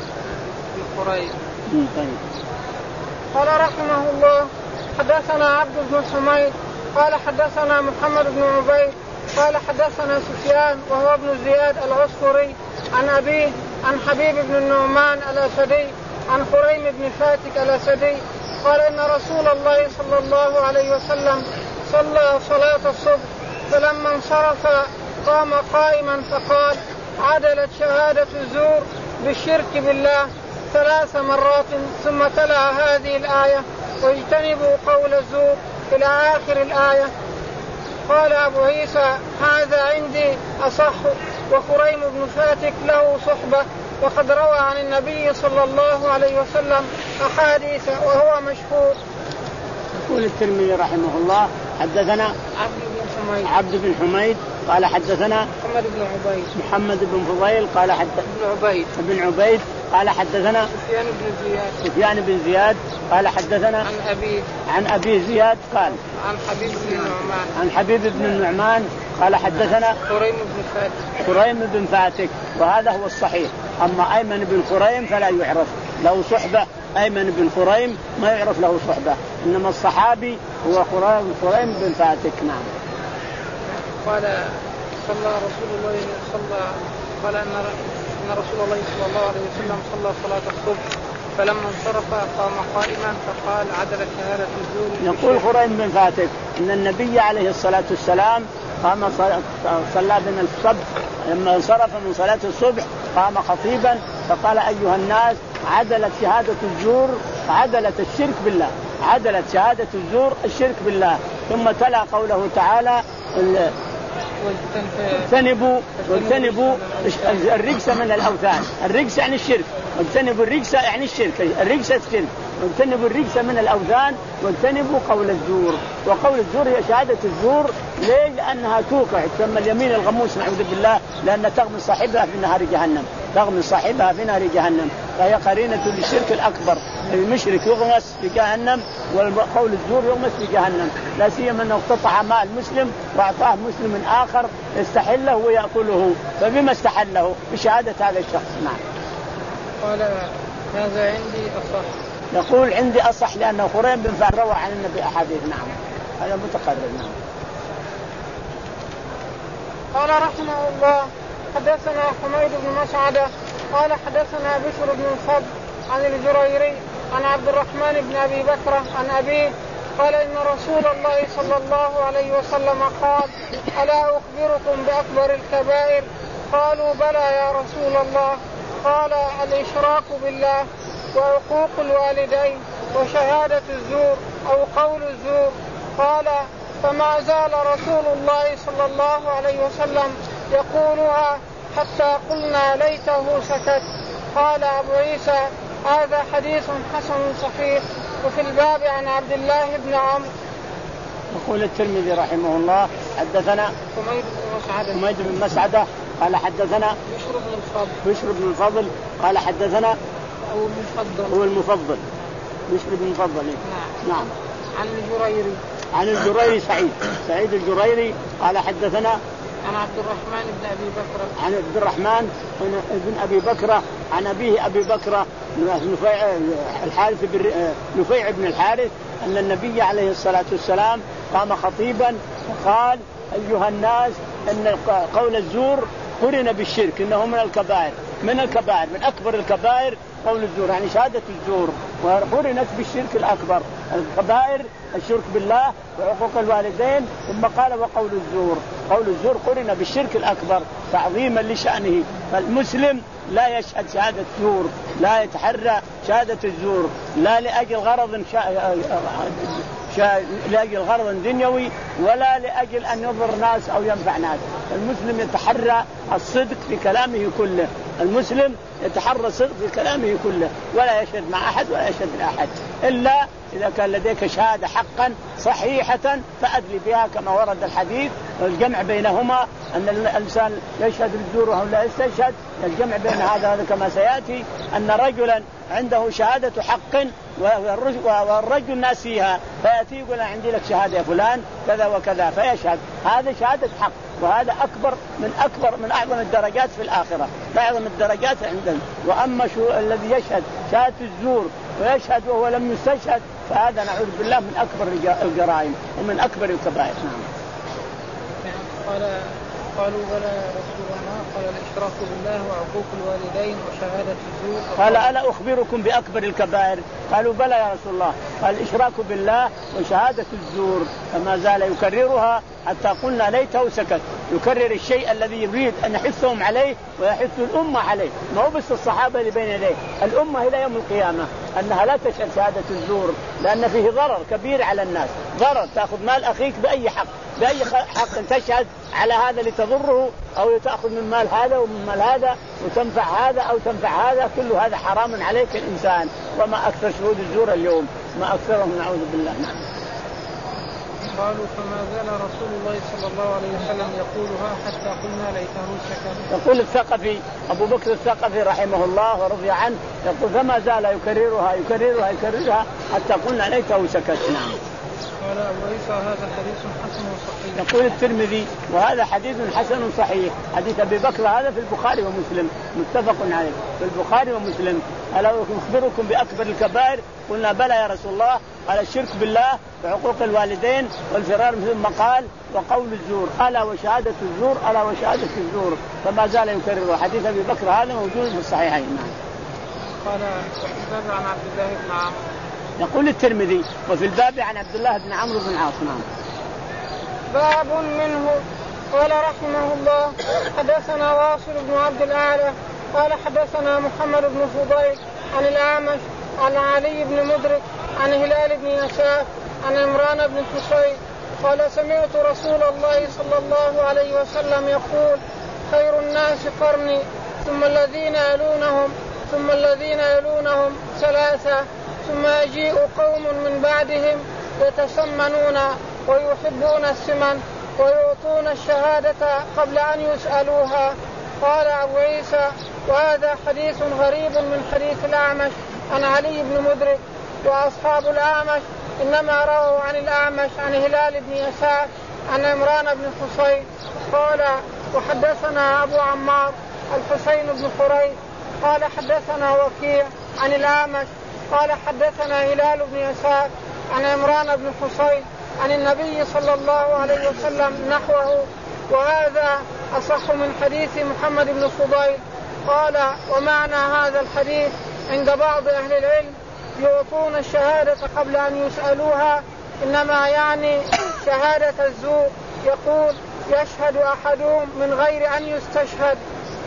خريم. طيب. قال رحمه الله حدثنا عبد بن حميد قال حدثنا محمد بن عبيد قال حدثنا سفيان وهو ابن زياد العصفري عن أبيه عن حبيب بن النعمان الأسدي عن خريم بن فاتك الأسدي قال إن رسول الله صلى الله عليه وسلم صلى صلاة الصبح فلما انصرف قام قائما فقال عدلت شهادة الزور بالشرك بالله ثلاث مرات ثم تلا هذه الآية واجتنبوا قول الزور إلى آخر الآية. قال أبو عيسى هذا عندي أصح، وخريم بن فاتك له صحبة وقد روى عن النبي صلى الله عليه وسلم أحاديث وهو مشهور. يقول الترمذي رحمه الله حدثنا عبد بن حميد عبد بن حميد قال حدثنا محمد بن عبيد محمد بن فضيل قال حدثنا ابن عبيد ابن عبيد قال حدثنا سفيان بن زياد سفيان بن زياد قال حدثنا عن أبي عن أبي زياد قال عن حبيب بن النعمان عن حبيب بن النعمان قال حدثنا خريم بن فاتك خريم بن فاتك وهذا هو الصحيح. أما أيمن بن خريم فلا يعرف له صحبة، أيمن بن خريم ما يعرف له صحبة، إنما الصحابي هو خريم بن فاتك. نعم. قال صلى رسول الله صلى قال أن أن رسول الله صلى الله عليه وسلم صلى صلاة الصبح فلما انصرف قام قائما فقال عدل شهادة الزور. يقول خريم بن فاتك أن النبي عليه الصلاة والسلام قام صلى بنا الصبح، لما انصرف من صلاة الصبح قام خطيبا فقال أيها الناس عدلت شهادة الزور، عدلت الشرك بالله، عدلت شهادة الزور الشرك بالله. ثم تلا قوله تعالى واجتنبوا واجتنبوا الرجس من الأوثان، الرجس يعني الشرك، واجتنبوا الرجس يعني الشرك، الرجس الشرك، واجتنبوا الرجس من الأوثان واجتنبوا قول الزور. وقول الزور هي شهادة الزور. ليه؟ لأنها توقع، تسمى اليمين الغموس نعوذ بالله، لأن تغمس صاحبها في نهر جهنم، تغمس صاحبها في نهر جهنم، فهي قرينة للشرك الأكبر. المشرك يغمس في جهنم والقول الزور يغمس في جهنم، لا سيما أنه اقتطع مال مسلم وأعطاه مسلم آخر يستحله ويأكله، فبما استحله؟ بشهادة هذا الشخص. نعم. قال هذا عندي أصح. يقول عندي أصح لأنه خريم بن فاتك روى عن النبي أحاديث. نعم هذا متقرر. نعم. قال رحمه الله حدثنا حميد بن مسعدة قال حدثنا بشر بن الفضل عن الجريري عن عبد الرحمن بن أبي بكر عن أبيه قال إن رسول الله صلى الله عليه وسلم قال ألا أخبركم بأكبر الكبائر؟ قالوا بلى يا رسول الله. قال الإشراك بالله وعقوق الوالدين وشهادة الزور أو قول الزور. قال فما زال رسول الله صلى الله عليه وسلم يقولها حتى قلنا ليته سكت. قال أبو عيسى هذا حديث حسن صحيح. وفي الباب عن عبد الله بن عمرو. يقول الترمذي رحمه الله حدثنا حميد بن مسعدة حميد بن مسعدة قال حدثنا بشر بن الفضل بشر بن الفضل قال حدثنا أو المفضل هو المفضل بشر بن الفضل. نعم. نعم. عن الجريري عن الجريري سعيد سعيد الجريري قال حدثنا عن عبد الرحمن بن أبي بكر عن عبد الرحمن بن أبي بكر عن أبيه أبي بكر نفيع الحارث بن نفيع بن الحارث أن النبي عليه الصلاة والسلام قام خطيبا وقال أيها الناس إن قول الزور قرن بالشرك إنه من الكبائر من الكبائر من أكبر الكبائر قول الزور يعني شهادة الزور، وقرنت بالشرك الأكبر. الكبائر الشرك بالله وعقوق الوالدين، ثم قال وقول الزور. قول الزور قرن بالشرك الأكبر تعظيما لشأنه. فالمسلم لا يشهد شهادة زور، لا يتحرى شهادة الزور لا لأجل غرض شا... شا... لأجل غرض دنيوي ولا لأجل أن يضر ناس أو ينفع ناس. المسلم يتحرى الصدق في كلامه كله، المسلم يتحرى الصدق في كلامه كله، ولا يشهد مع أحد ولا يشهد لأحد إلا إذا كان لديك شهادة حقا صحيحة فأدلي بها كما ورد الحديث. والجمع بينهما أن الإنسان يشهد بالزور وهو لا يستشهد، الجمع بين هذا هذا كما سيأتي أن رجلا عنده شهادة حق والرجل ناسيها فيأتي يقول عندي لك شهادة يا فلان كذا وكذا فيشهد، هذا شهادة حق، وهذا أكبر من أكبر من أعظم الدرجات في الآخرة، أعظم الدرجات عندنا. وأما شو الذي يشهد شهادة الزور ويشهد وهو لم يستشهد فهذا نعوذ بالله من أكبر الجرائم ومن أكبر الكبائر. نعم. قال قالوا بلى يا رسول الله. قال الإشراك بالله وعقوق الوالدين وشهادة الزور. قال ألا أخبركم بأكبر الكبائر؟ قالوا بلى يا رسول الله. قال الإشراك بالله وشهادة الزور. فما زال يكررها حتى قلنا ليته سكت، يكرر الشيء الذي يريد أن يحثهم عليه ويحث الأمة عليه، ما هو بس الصحابة اللي بين يديه، الأمة إلى يوم القيامة أنها لا تشهد شهادة الزور، لأن فيه ضرر كبير على الناس، ضرر تأخذ مال أخيك بأي حق بأي حق تشهد على هذا لتضره أو تأخذ من مال هذا ومن مال هذا وتنفع هذا أو تنفع هذا، كل هذا حرام عليك الإنسان. وما أكثر شهود الزور اليوم، ما أكثرهم نعوذ بالله. نعم. قالوا فما زال رسول الله صلى الله عليه وسلم يقولها حتى قلنا ليته سكت. يقول الثقفي أبو بكر الثقفي رحمه الله ورضي عنه يقول فما زال يكررها يكررها يكررها حتى قلنا ليته سكت. نعم. قال أبو عيسى هذا حديث حسن صحيح. يقول الترمذي وهذا حديث حسن صحيح. حديث أبي بكر هذا في البخاري ومسلم متفق عليه في البخاري ومسلم. ألا أخبركم بأكبر الكبائر؟ قلنا بلى يا رسول الله. على الشرك بالله وعقوق الوالدين والفرار ثم قال وقول الزور ألا وشهادة الزور ألا وشهادة الزور، فما زال يكرر. حديث أبي بكر هذا موجود في الصحيحين. قال الباب عن عبد الله بن عمرو. يقول الترمذي وفي الباب عن عبد الله بن عمرو بن العاص. باب منه. قال رحمه الله حدثنا واصل بن عبد الأعلى قال حدثنا محمد بن فضيل عن الأعمش عن علي بن مدرك عن هلال بن يساف عن عمران بن حصين قال سمعت رسول الله صلى الله عليه وسلم يقول خير الناس قرني ثم الذين يلونهم ثم الذين يلونهم ثلاثة ثم يجيء قوم من بعدهم يتسمنون ويحبون السمن ويعطون الشهادة قبل أن يسألوها. قال أبو عيسى وهذا حديث غريب من حديث الأعمش عن علي بن مدرك، وأصحاب الأعمش إنما رووا عن الأعمش عن هلال بن يساف عن عمران بن حصين. قال وحدثنا أبو عمار الحسين بن حريث قال حدثنا وكيع عن الأعمش قال حدثنا هلال بن يساف عن عمران بن حصين عن النبي صلى الله عليه وسلم نحوه، وهذا أصح من حديث محمد بن فضيل. قال ومعنى هذا الحديث عند بعض أهل العلم يعطون الشهادة قبل أن يسألوها، إنما يعني شهادة الزور، يقول يشهد أحدهم من غير أن يستشهد.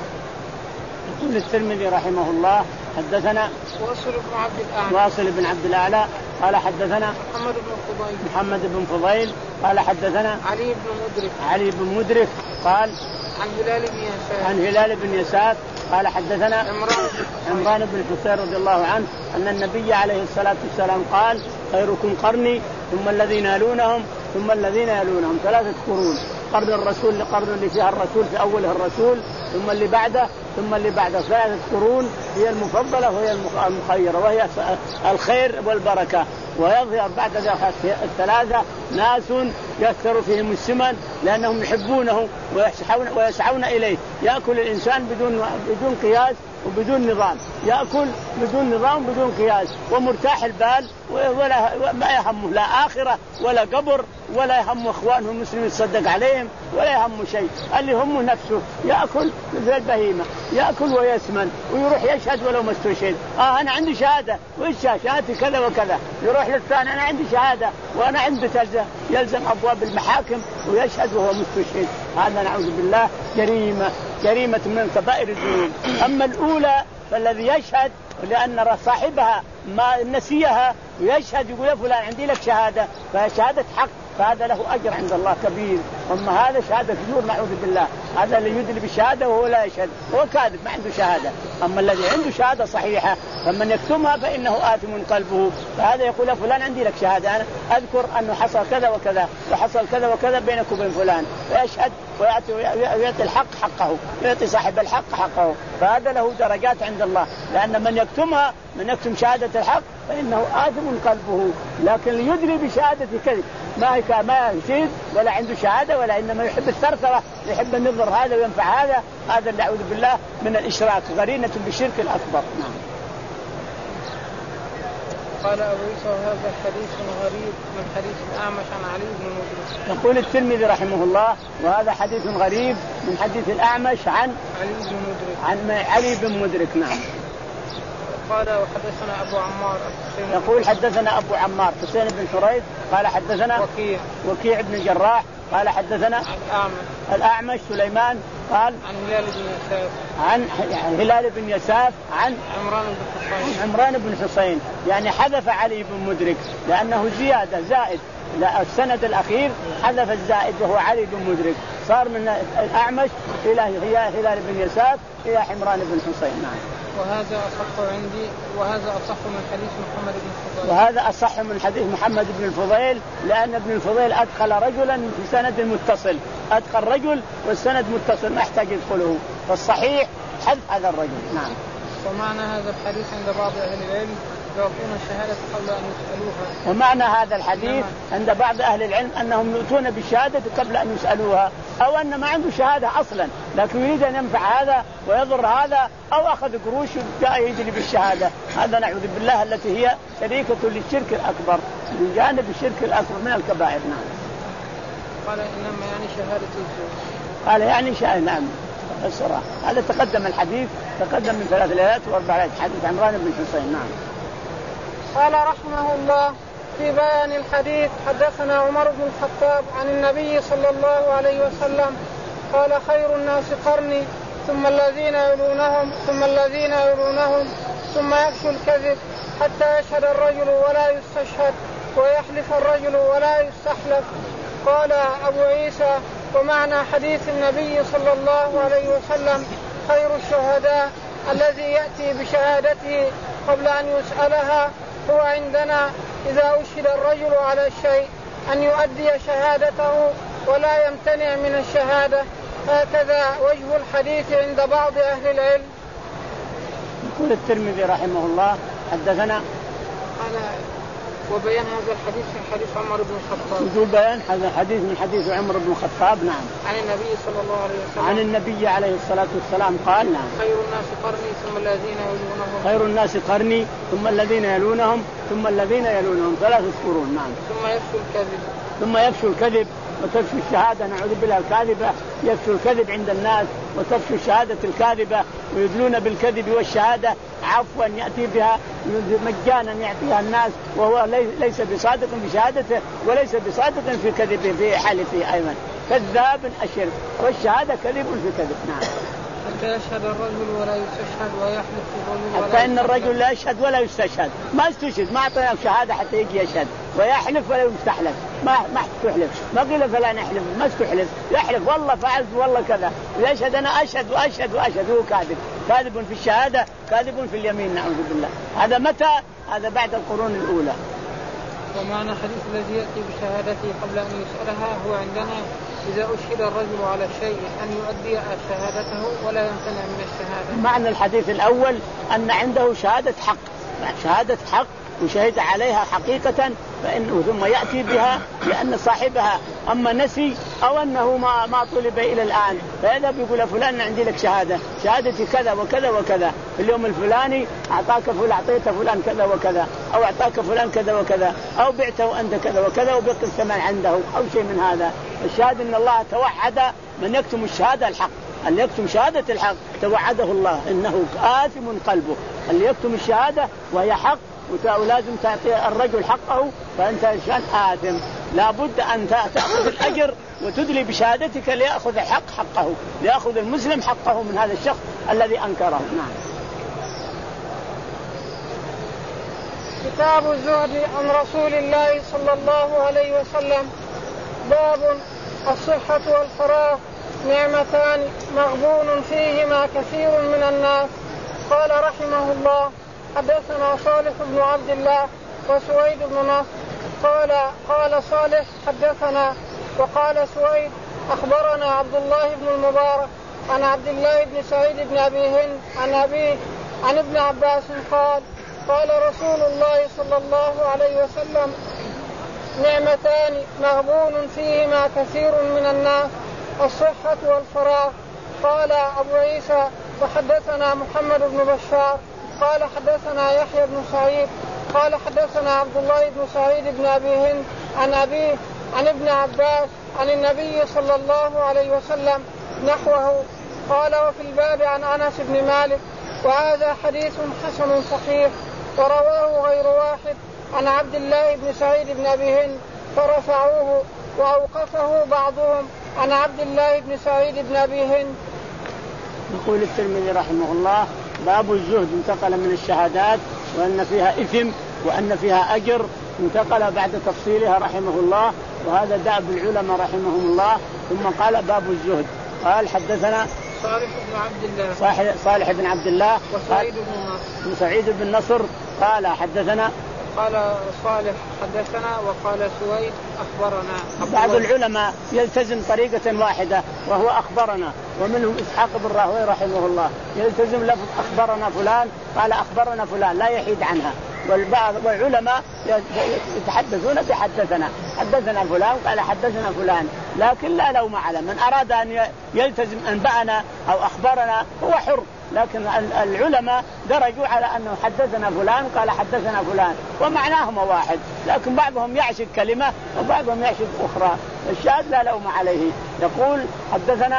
يقول الترمذي رحمه الله حدثنا واصل بن عبد الأعلى واصل بن عبد الأعلى قال حدثنا محمد بن فضيل محمد بن فضيل قال حدثنا علي بن مدرك علي بن مدرك قال عن هلال بن يساف عن هلال بن يساف قال حدثنا عمران عمران بن حصين رضي الله عنه أن النبي عليه الصلاة والسلام قال خيركم قرني ثم الذين يلونهم ثم الذين يلونهم، ثلاثة قرون، قرن الرسول لقرن اللي فيها الرسول في أوله الرسول ثم اللي بعده ثم اللي بعده، ثلاثة قرون هي المفضلة وهي المخيرة وهي الخير والبركة. ويظهر بعد ذلك الثلاثة ناس يكثر فيهم السمن لأنهم يحبونه ويسعون, ويسعون إليه. يأكل الإنسان بدون بدون قياس وبدون نظام، يأكل بدون نظام بدون قياس ومرتاح البال ولا ما يهمه لا آخرة ولا قبر ولا يهمه إخوانه المسلمين يتصدق عليهم ولا يهمه شيء، اللي همه نفسه يأكل مثل البهيمة، يأكل ويسمن ويروح يشهد ولو ما استشهد. آه أنا عندي شهادة وإيش شهادتي كذا وكذا، يروح للثاني أنا عندي شهادة وأنا عندي تلزم يلزم أبواب المحاكم ويشهد وهو مستشهد. هذا نعوذ بالله جريمة جريمة من كبائر الذنوب. أما الأولى فالذي يشهد لأن صاحبها ما نسيها ويشهد يقول فلان عندي لك شهادة فهي شهادة حق فهذا له أجر عند الله كبير. أما هذا شهادة زور نعوذ بالله، هذا اللي يدلي بالشهادة وهو لا يشهد هو كاذب ما عنده شهادة. أما الذي عنده شهادة صحيحة فمن يكتمها فإنه آثم قلبه، فهذا يقول فلان عندي لك شهادة أنا أذكر أنه حصل كذا وكذا وحصل كذا وكذا بينك وبين فلان، ويشهد ويعطي, ويعطي الحق حقه ويعطي صاحب الحق حقه، فهذا له درجات عند الله. لأن من يكتمها من يكتم شهادة الحق فإنه آثم قلبه. لكن ليدري بشهادة كذب ما هي ما يشهد ولا عنده شهادة ولا إنما يحب الثرثرة يحب النظر هذا وينفع هذا، هذا اللي أعوذ بالله من الإشراك قرينة بالشرك الأكبر. نعم. قال أبو عيسى هذا حديث غريب من حديث الأعمش عن علي بن مدرك. يقول الترمذي رحمه الله وهذا حديث غريب من حديث الأعمش عن علي بن مدرك عن علي بن مدرك. نعم. قال وحدثنا أبو عمار يقول حدثنا أبو عمار حسين بن حريث قال حدثنا وكيع وكيع بن الجراح قال حدثنا الأعمش الأعمش سليمان قال عن هلال بن يساف عن هلال بن يساف عن عمران بن حصين عمران بن حصين، يعني حذف علي بن مدرك لأنه زيادة زائد، لا السند الأخير حذف الزائد وهو علي بن مدرك، صار من الأعمش إلى هلال بن يساف إلى عمران بن حصين. نعم. وهذا أصح عندي وهذا أصح من حديث محمد بن الفضيل وهذا أصح من حديث محمد بن الفضيل لأن ابن الفضيل أدخل رجلا في سند متصل، أدخل رجل والسند متصل ما يحتاج يدخله، فالصحيح حذف هذا الرجل. نعم. ومعنى هذا الحديث عند بعض أهل العلم يعطون الشهادة قبل أن يسألوها. ومعنى هذا الحديث عند بعض أهل العلم أنهم يؤتون بالشهادة قبل أن يسألوها، أو أن ما عنده شهادة أصلا لكن يريد أن ينفع هذا ويضر هذا أو أخذ قروش جاء يجري بالشهادة، هذا نعوذ بالله التي هي شريكة للشرك الأكبر. بجانب الشرك الأكبر من الكبائر. نعم. قال إنما يعني شهادة الزور. قال يعني شهادة. نعم الصراحة هذا تقدم الحديث تقدم من ثلاث ليالات وأربع ليالات حديث عمران بن حسين. نعم. قال رحمه الله في بيان الحديث حدثنا عمر بن الخطاب عن النبي صلى الله عليه وسلم قال خير الناس قرني ثم الذين يلونهم ثم الذين يلونهم ثم يفشو الكذب حتى يشهد الرجل ولا يستشهد ويحلف الرجل ولا يستحلف. قال أبو عيسى ومعنى حديث النبي صلى الله عليه وسلم خير الشهداء الذي يأتي بشهادته قبل أن يسألها هو عندنا إذا أشهد الرجل على الشيء أن يؤدي شهادته ولا يمتنع من الشهادة. هكذا وجه الحديث عند بعض أهل العلم. يقول الترمذي رحمه الله حدثنا قال وبيان هذا الحديث في حديث عمر بن الخطاب. يقول بيان هذا الحديث من حديث عمر بن الخطاب. نعم. عن النبي صلى الله عليه وسلم عن النبي عليه الصلاة والسلام قال نعم خير الناس قرني ثم الذين يلونهم خير الناس قرني ثم الذين يلونهم ثم الذين يلونهم ثلاثة قرون. نعم. ثم يفشو الكذب ثم يفشو الكذب وتفشو الشهادة نعوذ بالله الكاذبة. يفشو الكذب عند الناس وتفشو الشهادة الكاذبة ويدلون بالكذب والشهادة عفوا يأتي بها مجانا يعطيها الناس وهو ليس بصادق في شهادته وليس بصادق في كذبه في حلفه أيضا كذاب أشر والشهادة كذب في كذب. نعم. حتى يشهد الرجل ولا يستشهد ويحلف الرجل حتى إن الرجل لا يشهد ولا يستشهد ما يستشهد ما أعطينا شهادة حتى يجي يشهد ويحلف ولا يستحلف ما ما تحلف ما قيل فلان يحلف ما استحلف يحلف والله فعلت والله كذا يشهد أنا أشهد وأشهد وأشهد هو كاذب كاذب في الشهادة كاذب في اليمين نعوذ بالله. هذا متى؟ هذا بعد القرون الأولى. ومعنى حديث الذي يأتي بشهادته قبل أن يسألها هو عندنا إذا أشهد الرجل على شيء أن يؤدي شهادته ولا يمتنع من الشهادة. معنى الحديث الأول أن عنده شهادة حق شهادة حق وشهد عليها حقيقة فإنه ثم يأتي بها لأن صاحبها أما نسي أو أنه ما ما طلب إلى الآن فهذا بيقول فلان عندي لك شهادة شهادتي كذا وكذا وكذا في اليوم الفلاني أعطاك فلان أعطيت فلان كذا وكذا أو أعطاك فلان كذا وكذا أو بعته أنت كذا وكذا وبقي الثمن عنده أو شيء من هذا. الشهادة إن الله توعد من يكتم الشهادة الحق اللي يكتم شهادة الحق توعده الله إنه آثم قلبه. اللي يكتم الشهادة وهي حق ولازم تعطي الرجل حقه فأنت إنسان آثم لابد أن تأخذ الأجر وتدلي بشهادتك ليأخذ الحق حقه ليأخذ المسلم حقه من هذا الشخص الذي أنكره. نعم. كتاب الزهد عن رسول الله صلى الله عليه وسلم. باب الصحة والفراغ نعمتان مغبون فيهما كثير من الناس. قال رحمه الله حدثنا صالح بن عبد الله وسويد بن نصر قال قال صالح حدثنا وقال سويد أخبرنا عبد الله بن المبارك عن عبد الله بن سعيد بن أبي هند عن أبيه عن ابن عباس قال قال رسول الله صلى الله عليه وسلم نعمتان مغبون فيهما كثير من الناس الصحة والفراغ. قال أبو عيسى وحدثنا محمد بن بشار قال حدثنا يحيى بن سعيد قال حدثنا عبد الله بن سعيد بن أبي هند عن أبيه عن ابن عباس عن النبي صلى الله عليه وسلم نحوه. قال وفي الباب عن أنس بن مالك وهذا حديث حسن صحيح ورواه غير واحد عن عبد الله بن سعيد بن أبي هند فرفعوه وأوقفه بعضهم عن عبد الله بن سعيد بن أبي هند. يقول الترمذي رحمه الله باب الزهد انتقل من الشهادات وأن فيها إثم وأن فيها أجر انتقل بعد تفصيلها رحمه الله وهذا دأب العلماء رحمهم الله. ثم قال باب الزهد قال حدثنا صالح بن عبد الله صالح بن عبد الله وسعيد بن نصر سعيد بن نصر قال حدثنا قال صالح حدثنا وقال سويد أخبرنا. بعض العلماء يلتزم طريقة واحدة وهو أخبرنا ومنهم إسحاق بن راهويه رحمه الله يلتزم لفظ أخبرنا فلان قال أخبرنا فلان لا يحيد عنها. والبعض والعلماء يتحدثون بحدثنا حدثنا فلان قال حدثنا فلان لكن لا لوم على من أراد أن يلتزم أنبأنا أو أخبرنا هو حر لكن العلماء درجوا على أنه حدثنا فلان قال حدثنا فلان ومعناهما واحد، لكن بعضهم يعشق كلمة وبعضهم يعشق أخرى. الشاهد لا لوم عليه. يقول حدثنا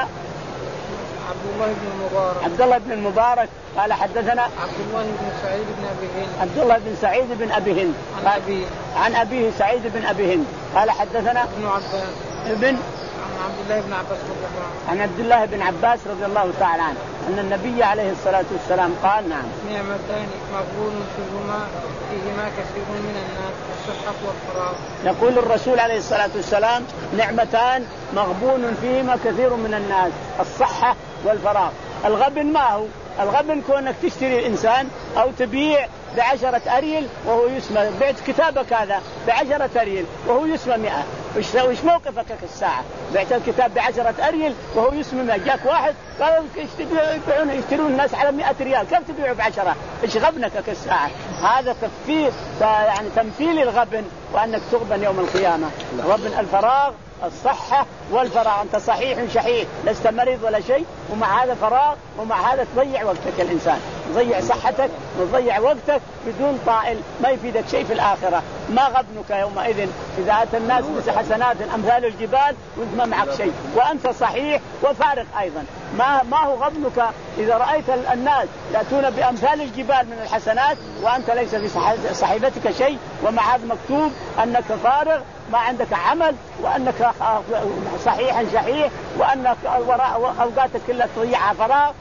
عبد الله بن المبارك عبد الله بن المبارك قال حدثنا عبد الله بن سعيد بن أبي هند عبد الله بن سعيد بن أبي هند عن أبيه عن أبيه سعيد بن أبي هند قال حدثنا ابن عباس ابن عن عبد الله بن عباس رضي الله عنه عن عبد الله بن عباس رضي الله تعالى عنه أن النبي عليه الصلاة والسلام قال نعم نعمتان مغبون فيهما فيهما كثير من الناس الصحة والفراغ. يقول الرسول عليه الصلاة والسلام نعمتان مغبون فيهما كثير من الناس الصحة والفراغ. الغبن ما هو؟ الغبن كونك تشتري إنسان أو تبيع بعشرة أريل وهو يسمى، بعت كتابك هذا بعشرة أريل وهو يسمى مئة، وش موقفك كالساعة؟ بعت الكتاب بعشرة أريل وهو يسمى مئة، جاك واحد قال يبيعون يشترون الناس على مئة ريال، كيف تبيعه بعشرة؟ إيش غبنك كالساعة؟ هذا تفسير يعني تمثيل الغبن وأنك تغبن يوم القيامة. غبن الفراغ الصحة والفراغ، أنت صحيح شحيح لست مريض ولا شيء ومع هذا فراغ ومع هذا تضيع وقتك. الإنسان تضيع صحتك وتضيع وقتك بدون طائل ما يفيدك شيء في الآخرة. ما غبنك يومئذ إذا أتى الناس بحسنات أمثال الجبال وأنت ما معك شيء وأنت صحيح وفارغ أيضا. ما ما هو غبنك إذا رأيت الناس يأتون بأمثال الجبال من الحسنات وأنت ليس في صحيفتك شيء ومع هذا مكتوب أنك فارغ ما عندك عمل وأنك صحيحا شحيح وأنك أوقاتك كلها تضيعها فراغ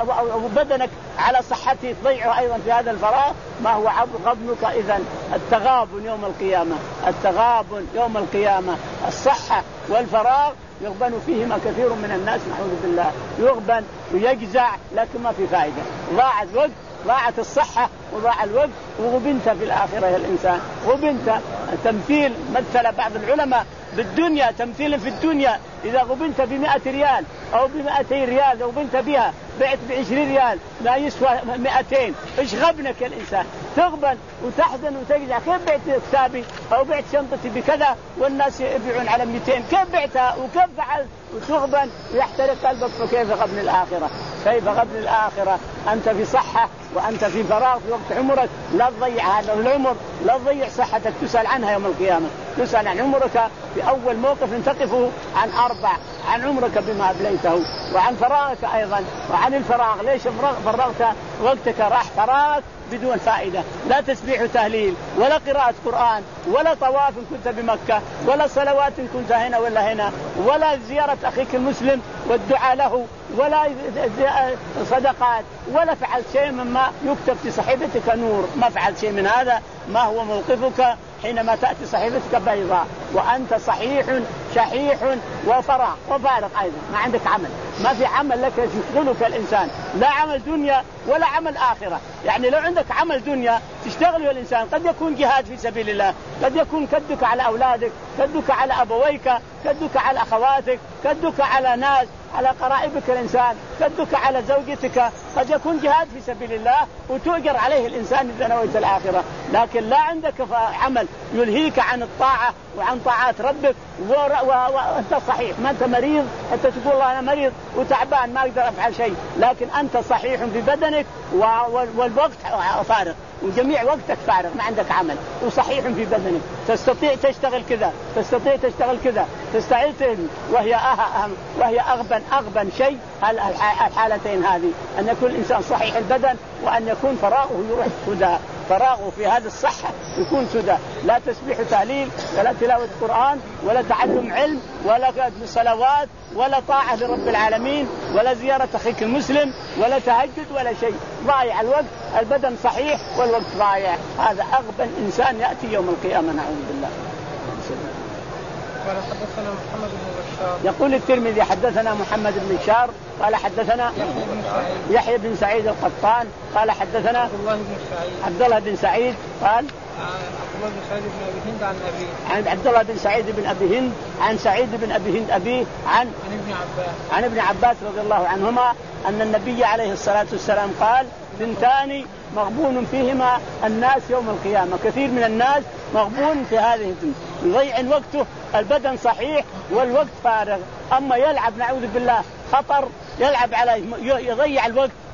وبدنك على صحته تضيعه أيضا في هذا الفراغ. ما هو غبنك إذن؟ التغابن يوم القيامة، التغابن يوم القيامة. الصحة والفراغ يغبن فيهما كثير من الناس نعوذ بالله، يغبن ويجزع لكن ما في فائدة. ضاعت وقت، ضاعت الصحة وضاع الوقت وغبنت في الآخرة يا الإنسان. غبنت تمثيل مثل بعض العلماء بالدنيا، تمثيل في الدنيا إذا غبنت بمئة ريال أو بمئتين ريال غبنت بها بعت بعشرين ريال لا يسوى مئتين. إيش غبنك يا الإنسان؟ تغبن وتحزن وتجزع. كيف بعت كتابي أو بعت شنطتي بكذا والناس يبيعون على مئتين؟ كيف بعتها وكيف فعلت؟ وتغبن ويحترق قلبك. فكيف غبن الآخرة؟ كيف غبن الآخرة؟ أنت في صحة وأنت في فراغ في وقت عمرك، لا تضيع هذا العمر، لا تضيع صحتك، تسأل عنها يوم القيامة. تسأل عن عمرك في أول موقف تقفه عن أربع: عن عمرك بما أبليته، وعن فراغك أيضا، وعن الفراغ ليش فرغت وقتك راح فراغك بدون فائدة، لا تسبيح تهليل ولا قراءة قرآن ولا طواف كنت بمكة ولا صلوات كنت هنا ولا هنا ولا زيارة أخيك المسلم والدعاء له ولا صدقات ولا فعلت شيء مما يكتب في صحيفتك نور. ما فعلت شيء من هذا. ما هو موقفك حينما تأتي صحيفتك بيضاء وأنت صحيح شحيح وفراغ وفارغ أيضا، ما عندك عمل، ما في عمل لك يشغلك الإنسان، لا عمل دنيا ولا عمل آخرة. يعني لو عندك عمل دنيا تشتغل الإنسان، قد يكون جهاد في سبيل الله، قد يكون كدك على أولادك، كدك على أبويك، كدك على أخواتك، كدك على ناس، على قرائبك الإنسان، كدك على زوجتك، قد يكون جهاد في سبيل الله وتؤجر عليه الإنسان إذا نويت الآخرة. لكن لا عندك عمل يلهيك عن الطاعة وعن طاعات ربك وأنت صحيح، ما أنت مريض، أنت تقول الله أنا مريض وتعبان ما أقدر أفعل شيء، لكن أنت صحيح في بدنك والوقت فارغ وجميع وقتك فارغ، ما عندك عمل وصحيح في بدنك، تستطيع تشتغل كذا، تستطيع تشتغل كذا، تستعيد، وهي أهم وهي أغبن أغبن شيء الحالتين هذه، أن يكون الإنسان صحيح البدن وأن يكون فراغه يروح سدى، فراغه في هذه الصحة يكون سدى، لا تسبيح تهليل ولا تلاوة قرآن ولا تعلم علم ولا صلوات ولا طاعة لرب العالمين ولا زيارة أخيك المسلم ولا تهجد ولا شيء. ضايع الوقت، البدن صحيح والوقت ضايع. هذا أغبن إنسان يأتي يوم القيامة نعوذ بالله. قال حدثنا محمد بن بشار. يقول الترمذي حدثنا محمد بن بشار قال حدثنا يحيى بن سعيد القطان قال حدثنا عبد الله بن سعيد عبد الله بن سعيد قال عبد الله بن سعيد بن أبي هند عن أبيه عن عبد الله بن سعيد بن أبي هند عن سعيد بن أبي هند أبيه عن عن ابن عباس عن ابن عباس رضي الله عنهما أن النبي عليه الصلاة والسلام قال: ثنتان مغبون فيهما الناس يوم القيامة. كثير من الناس مغبون في هذه الدنيا، يضيع وقته، البدن صحيح والوقت فارغ، أما يلعب نعوذ بالله خطر، يلعب على يضيع الوقت،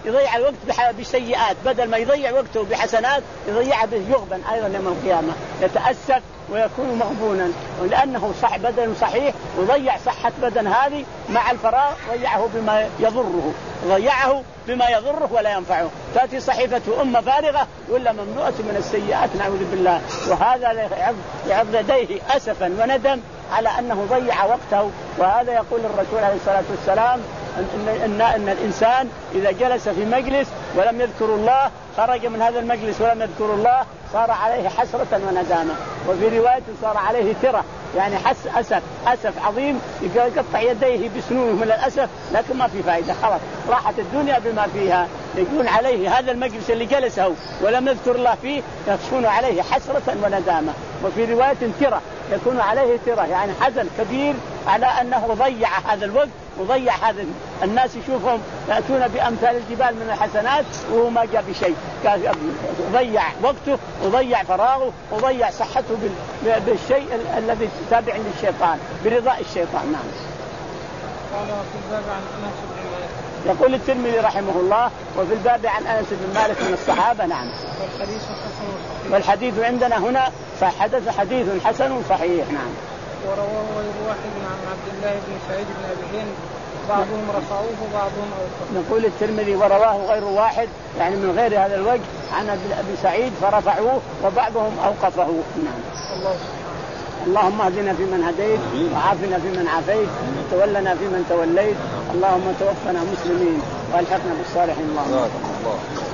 يضيع الوقت بالسيئات بدل ما يضيع وقته بحسنات يضيعها بيغبن أيضا يوم القيامة، يتأسف ويكون مغبونا، ولأنه صح بدن صحيح وضيع صحة بدن هذه مع الفراغ ضيعه بما يضره ضيعه بما يضره ولا ينفعه. تأتي صحيفة أمة فارغة ولا مملوءة من السيئات نعوذ بالله، وهذا يعض يديه أسفا وندم على أنه ضيع وقته. وهذا يقول الرسول عليه الصلاة والسلام إن, إن, إن الإنسان إذا جلس في مجلس ولم يذكر الله خرج من هذا المجلس ولم يذكر الله صار عليه حسرة وندامة، وفي رواية صار عليه ترة يعني حس أسف أسف عظيم يقطع يديه بسنونه من الأسف، لكن ما في فائدة خلاص راحت الدنيا بما فيها. يكون عليه هذا المجلس اللي جلسه ولم يذكر الله فيه يكون عليه حسرة وندامة، وفي رواية ترة يكون عليه ترة يعني حزن كبير على أنه ضيع هذا الوقت وضيع هذا. الناس يشوفهم يأتون بأمثال الجبال من الحسنات وهو ما جاء بشيء، ضيع وقته وضيع فراغه وضيع صحته بالشيء الذي تابع للشيطان برضاء الشيطان. نعم. قال في الباب عن أنس بن مالك. يقول الترمذي رحمه الله وفي الباب عن أنس بن مالك من الصحابة. نعم. والحديث حسن صحيح. والحديث عندنا هنا فحدث حديث حسن صحيح. نعم. ورواه غير واحد عن عبد الله بن سعيد بن أبي هند بعضهم رفعوه وبعضهم أوقفوه. نقول الترمذي ورواه غير واحد يعني من غير هذا الوجه عن أبي سعيد فرفعوه وبعضهم أوقفه. نعم. الله اللهم اهدنا فيمن هديت وعافنا فيمن عافيت وتولنا فيمن توليت، اللهم توفنا مسلمين والحقنا بالصالحين. اللهم